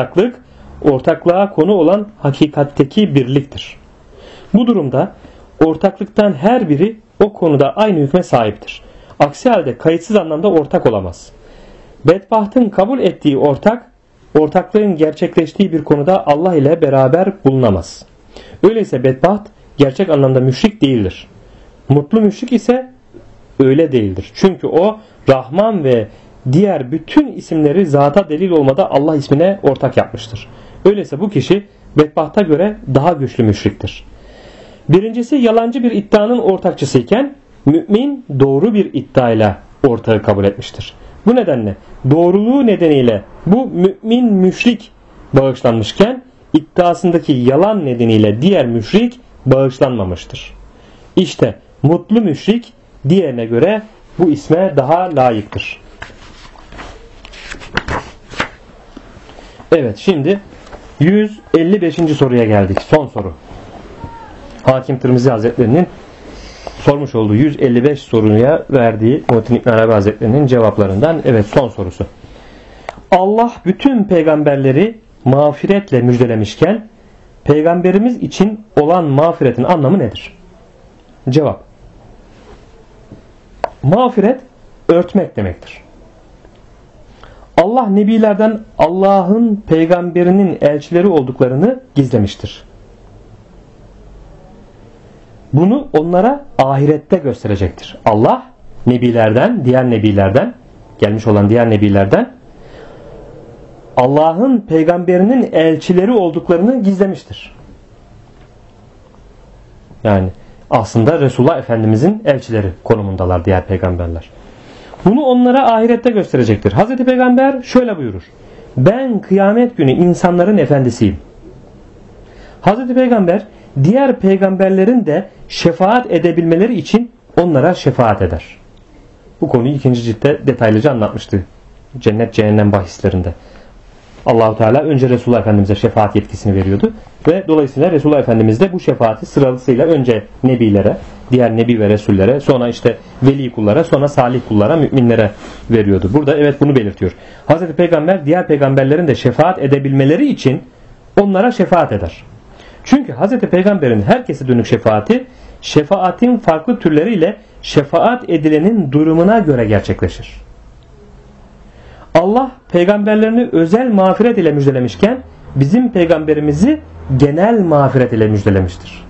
ortaklığa konu olan hakikatteki birliktir. Bu durumda ortaklıktan her biri o konuda aynı hükme sahiptir. Aksi halde kayıtsız anlamda ortak olamaz. Bedbahtın kabul ettiği ortaklığın gerçekleştiği bir konuda Allah ile beraber bulunamaz. Öyleyse bedbaht gerçek anlamda müşrik değildir. Mutlu müşrik ise öyle değildir. Çünkü o Rahman ve diğer bütün isimleri zata delil olmada Allah ismine ortak yapmıştır. Öyleyse bu kişi bedbahta göre daha güçlü müşriktir. Birincisi yalancı bir iddianın ortakçısıyken mümin doğru bir iddiayla ortağı kabul etmiştir. Bu nedenle doğruluğu nedeniyle bu mümin müşrik bağışlanmışken iddiasındaki yalan nedeniyle diğer müşrik bağışlanmamıştır. İşte mutlu müşrik diğerine göre bu isme daha layıktır. Evet, şimdi 155. soruya geldik. Son soru. Hakim Tirmizi Hazretleri'nin sormuş olduğu 155 soruya verdiği Muhittin İbn Arabi Hazretleri'nin cevaplarından evet son sorusu. Allah bütün peygamberleri mağfiretle müjdelemişken peygamberimiz için olan mağfiretin anlamı nedir? Cevap. Mağfiret örtmek demektir. Allah nebilerden Allah'ın peygamberinin elçileri olduklarını gizlemiştir. Bunu onlara ahirette gösterecektir. Allah nebilerden, diğer nebilerden, gelmiş olan diğer nebilerden Allah'ın peygamberinin elçileri olduklarını gizlemiştir. Yani aslında Resulullah Efendimizin elçileri konumundalar diğer peygamberler. Bunu onlara ahirette gösterecektir. Hazreti Peygamber şöyle buyurur. Ben kıyamet günü insanların efendisiyim. Hazreti Peygamber diğer peygamberlerin de şefaat edebilmeleri için onlara şefaat eder. Bu konuyu 2. ciltte detaylıca anlatmıştı. Cennet cehennem bahislerinde. Allah-u Teala önce Resulullah Efendimiz'e şefaat yetkisini veriyordu ve dolayısıyla Resulullah Efendimiz de bu şefaati sırasıyla önce nebilere, diğer nebi ve resullere, sonra işte veli kullara, sonra salih kullara, müminlere veriyordu. Burada evet bunu belirtiyor. Hazreti Peygamber diğer peygamberlerin de şefaat edebilmeleri için onlara şefaat eder. Çünkü Hazreti Peygamber'in herkese dönük şefaati, şefaatin farklı türleriyle şefaat edilenin durumuna göre gerçekleşir. Allah peygamberlerini özel mağfiret ile müjdelemişken bizim peygamberimizi genel mağfiret ile müjdelemiştir.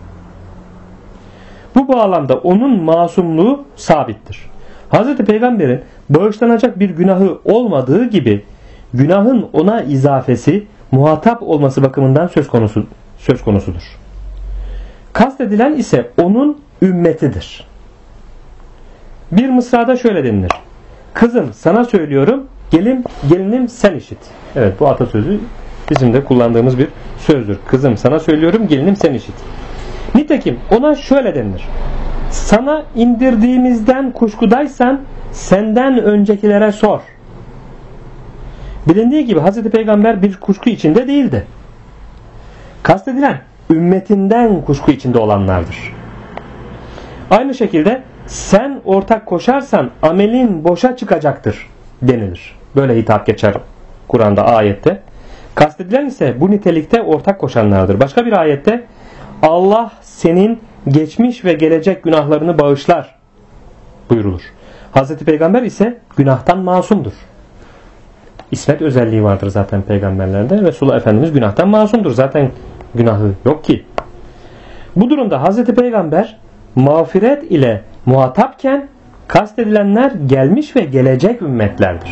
Bu bağlamda onun masumluğu sabittir. Hazreti Peygamber'in bağışlanacak bir günahı olmadığı gibi günahın ona izafesi, muhatap olması bakımından söz konusudur. Kastedilen ise onun ümmetidir. Bir mısrada şöyle denilir: kızım sana söylüyorum, gelinim sen işit. Evet, bu atasözü bizim de kullandığımız bir sözdür. Kızım sana söylüyorum, gelinim sen işit. Nitekim ona şöyle denilir: sana indirdiğimizden kuşkudaysan senden öncekilere sor. Bilindiği gibi Hazreti Peygamber bir kuşku içinde değildi. Kastedilen ümmetinden kuşku içinde olanlardır. Aynı şekilde sen ortak koşarsan amelin boşa çıkacaktır denilir. Böyle hitap geçer Kur'an'da, ayette. Kastedilen ise bu nitelikte ortak koşanlardır. Başka bir ayette Allah senin geçmiş ve gelecek günahlarını bağışlar buyurulur. Hazreti Peygamber ise günahtan masumdur. İsmet özelliği vardır zaten peygamberlerde. Resulullah Efendimiz günahtan masumdur. Zaten günahı yok ki. Bu durumda Hazreti Peygamber mağfiret ile muhatapken kastedilenler gelmiş ve gelecek ümmetlerdir.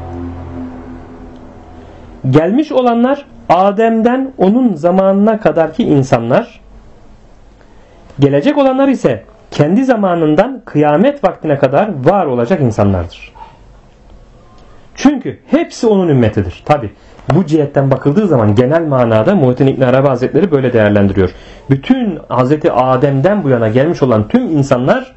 Gelmiş olanlar Adem'den onun zamanına kadarki insanlar, gelecek olanlar ise kendi zamanından kıyamet vaktine kadar var olacak insanlardır. Çünkü hepsi onun ümmetidir. Tabi bu cihetten bakıldığı zaman genel manada Muhittin İbn Arabi Hazretleri böyle değerlendiriyor. Bütün Hazreti Adem'den bu yana gelmiş olan tüm insanlar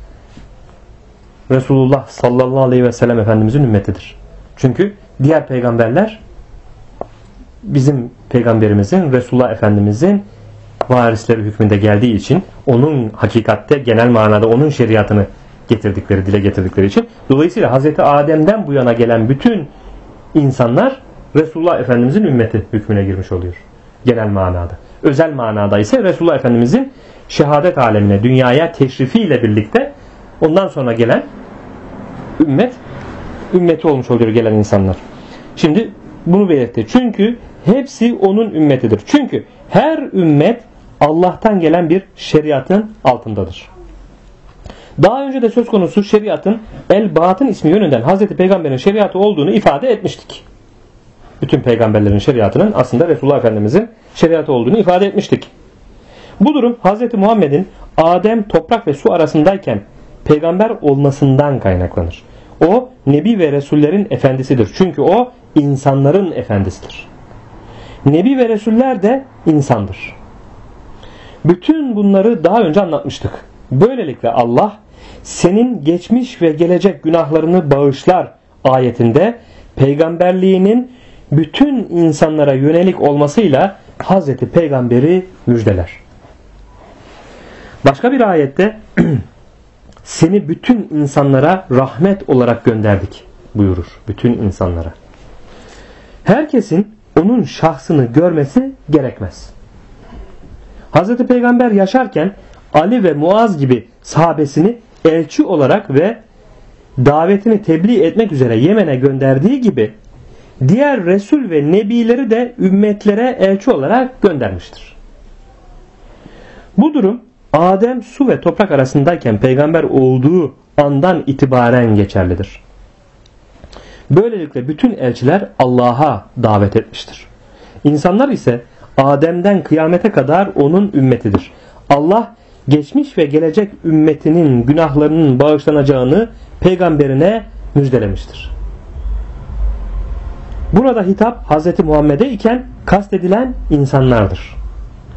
Resulullah sallallahu aleyhi ve sellem Efendimizin ümmetidir. Çünkü diğer peygamberler bizim peygamberimizin, Resulullah Efendimizin varisleri hükmünde geldiği için, onun hakikatte genel manada onun şeriatını dile getirdikleri için, dolayısıyla Hazreti Adem'den bu yana gelen bütün insanlar Resulullah Efendimizin ümmeti hükmüne girmiş oluyor genel manada. Özel manada ise Resulullah Efendimizin şehadet alemine, dünyaya teşrifiyle birlikte ondan sonra gelen ümmeti olmuş oluyor gelen insanlar. Şimdi bunu belirtti. Çünkü hepsi onun ümmetidir. Çünkü her ümmet Allah'tan gelen bir şeriatın altındadır. Daha önce de söz konusu şeriatın El-Batın ismi yönünden Hazreti Peygamber'in şeriatı olduğunu ifade etmiştik. Bütün peygamberlerin şeriatının aslında Resulullah Efendimiz'in şeriatı olduğunu ifade etmiştik. Bu durum Hazreti Muhammed'in Adem, toprak ve su arasındayken peygamber olmasından kaynaklanır. O Nebi ve Resullerin efendisidir. Çünkü o insanların efendisidir. Nebi ve Resuller de insandır. Bütün bunları daha önce anlatmıştık. Böylelikle Allah senin geçmiş ve gelecek günahlarını bağışlar ayetinde peygamberliğinin bütün insanlara yönelik olmasıyla Hazreti Peygamber'i müjdeler. Başka bir ayette seni bütün insanlara rahmet olarak gönderdik buyurur. Bütün insanlara. Herkesin onun şahsını görmesi gerekmez. Hazreti Peygamber yaşarken Ali ve Muaz gibi sahabesini elçi olarak ve davetini tebliğ etmek üzere Yemen'e gönderdiği gibi diğer Resul ve Nebileri de ümmetlere elçi olarak göndermiştir. Bu durum Adem su ve toprak arasındayken peygamber olduğu andan itibaren geçerlidir. Böylelikle bütün elçiler Allah'a davet etmiştir. İnsanlar ise Adem'den kıyamete kadar onun ümmetidir. Allah geçmiş ve gelecek ümmetinin günahlarının bağışlanacağını peygamberine müjdelemiştir. Burada hitap Hz. Muhammed'e iken kastedilen insanlardır.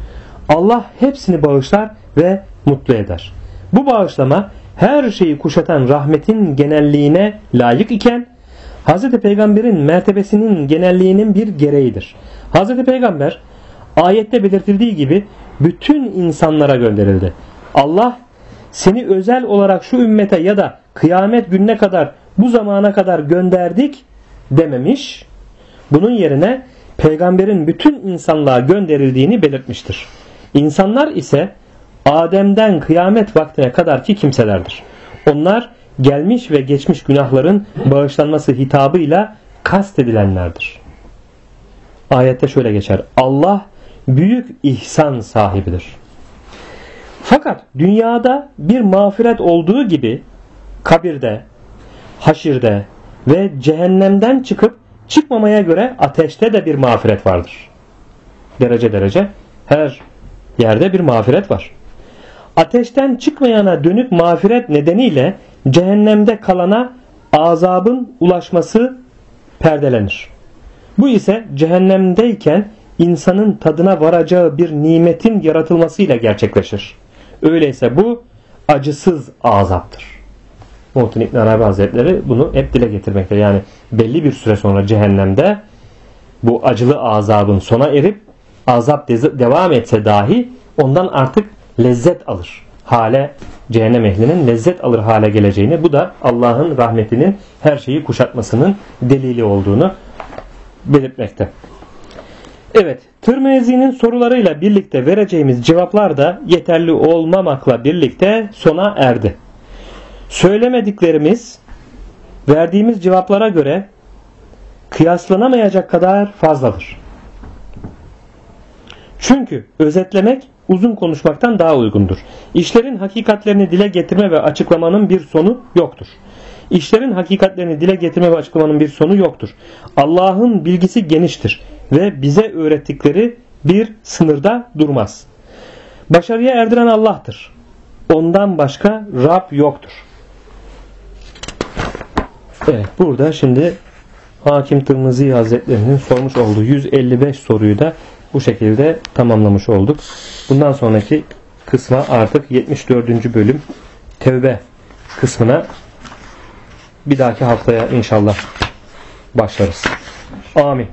Allah hepsini bağışlar ve mutlu eder. Bu bağışlama her şeyi kuşatan rahmetin genelliğine layık iken Hz. Peygamber'in mertebesinin genelliğinin bir gereğidir. Hz. Peygamber ayette belirtildiği gibi bütün insanlara gönderildi. Allah seni özel olarak şu ümmete ya da kıyamet gününe kadar bu zamana kadar gönderdik dememiş. Bunun yerine peygamberin bütün insanlığa gönderildiğini belirtmiştir. İnsanlar ise Adem'den kıyamet vaktine kadarki kimselerdir. Onlar gelmiş ve geçmiş günahların bağışlanması hitabıyla kastedilenlerdir. Ayette şöyle geçer: Allah büyük ihsan sahibidir. Fakat dünyada bir mağfiret olduğu gibi kabirde, haşirde ve cehennemden çıkıp çıkmamaya göre ateşte de bir mağfiret vardır. Derece derece her yerde bir mağfiret var. Ateşten çıkmayana dönük mağfiret nedeniyle cehennemde kalana azabın ulaşması perdelenir. Bu ise cehennemdeyken insanın tadına varacağı bir nimetin yaratılmasıyla gerçekleşir. Öyleyse bu acısız azaptır. Muhittin İbn Arabi Hazretleri bunu hep dile getirmekte. Yani belli bir süre sonra cehennemde bu acılı azabın sona erip azap devam etse dahi ondan artık lezzet alır hale, cehennem ehlinin lezzet alır hale geleceğini, bu da Allah'ın rahmetinin her şeyi kuşatmasının delili olduğunu belirtmekte. Evet, Tirmizi'nin sorularıyla birlikte vereceğimiz cevaplar da yeterli olmamakla birlikte sona erdi. Söylemediklerimiz verdiğimiz cevaplara göre kıyaslanamayacak kadar fazladır. Çünkü özetlemek uzun konuşmaktan daha uygundur. İşlerin hakikatlerini dile getirme ve açıklamanın bir sonu yoktur. İşlerin hakikatlerini dile getirme ve açıklamanın bir sonu yoktur. Allah'ın bilgisi geniştir ve bize öğrettikleri bir sınırda durmaz. Başarıya erdiren Allah'tır. Ondan başka Rab yoktur. Evet, burada şimdi Hakim Tirmizi Hazretlerinin sormuş olduğu 155 soruyu da bu şekilde tamamlamış olduk. Bundan sonraki kısma artık 74. bölüm Tevbe kısmına bir dahaki haftaya inşallah başlarız. Amin.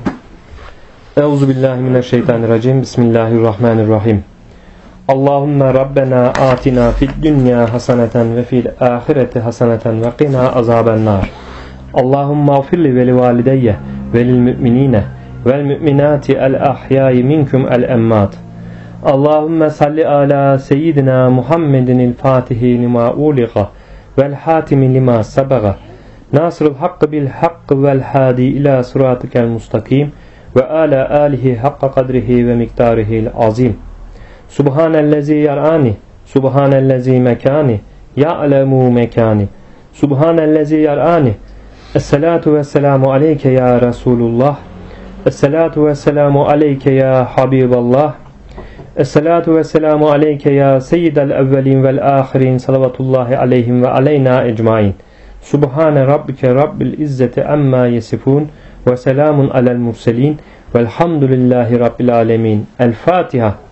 Euzubillahimineşşeytanirracim. Bismillahirrahmanirrahim. Allahümme Rabbena atina fid dünya haseneten ve fil ahireti haseneten ve qina azabennar. Allahümme afirli ve li valideyye ve lil müminine vel müminati el ahyai minkum el emmat. Allahümme salli ala seyyidina Muhammedin il fatihi lima uliqa vel hatimi lima sabaga nasrul hakkı bil hakkı vel hadi ila suratikel mustakim ve ala alihi hakka kadrihi ve miktarihil azim. Subhanellezi yarani, subhanellezi mekani, ya'lemu mekani, subhanellezi yarani. Esselatu vesselamu aleyke ya Resulullah, esselatu vesselamu aleyke ya Habiballah, esselatu vesselamu aleyke ya seyyidel evvelin vel ahirin, salavatullahi aleyhim ve aleyna ecmain. Subhane rabbike rabbil izzeti amma yesifun ve selamun alel murselin velhamdülillahi rabbil alemin. El Fatiha.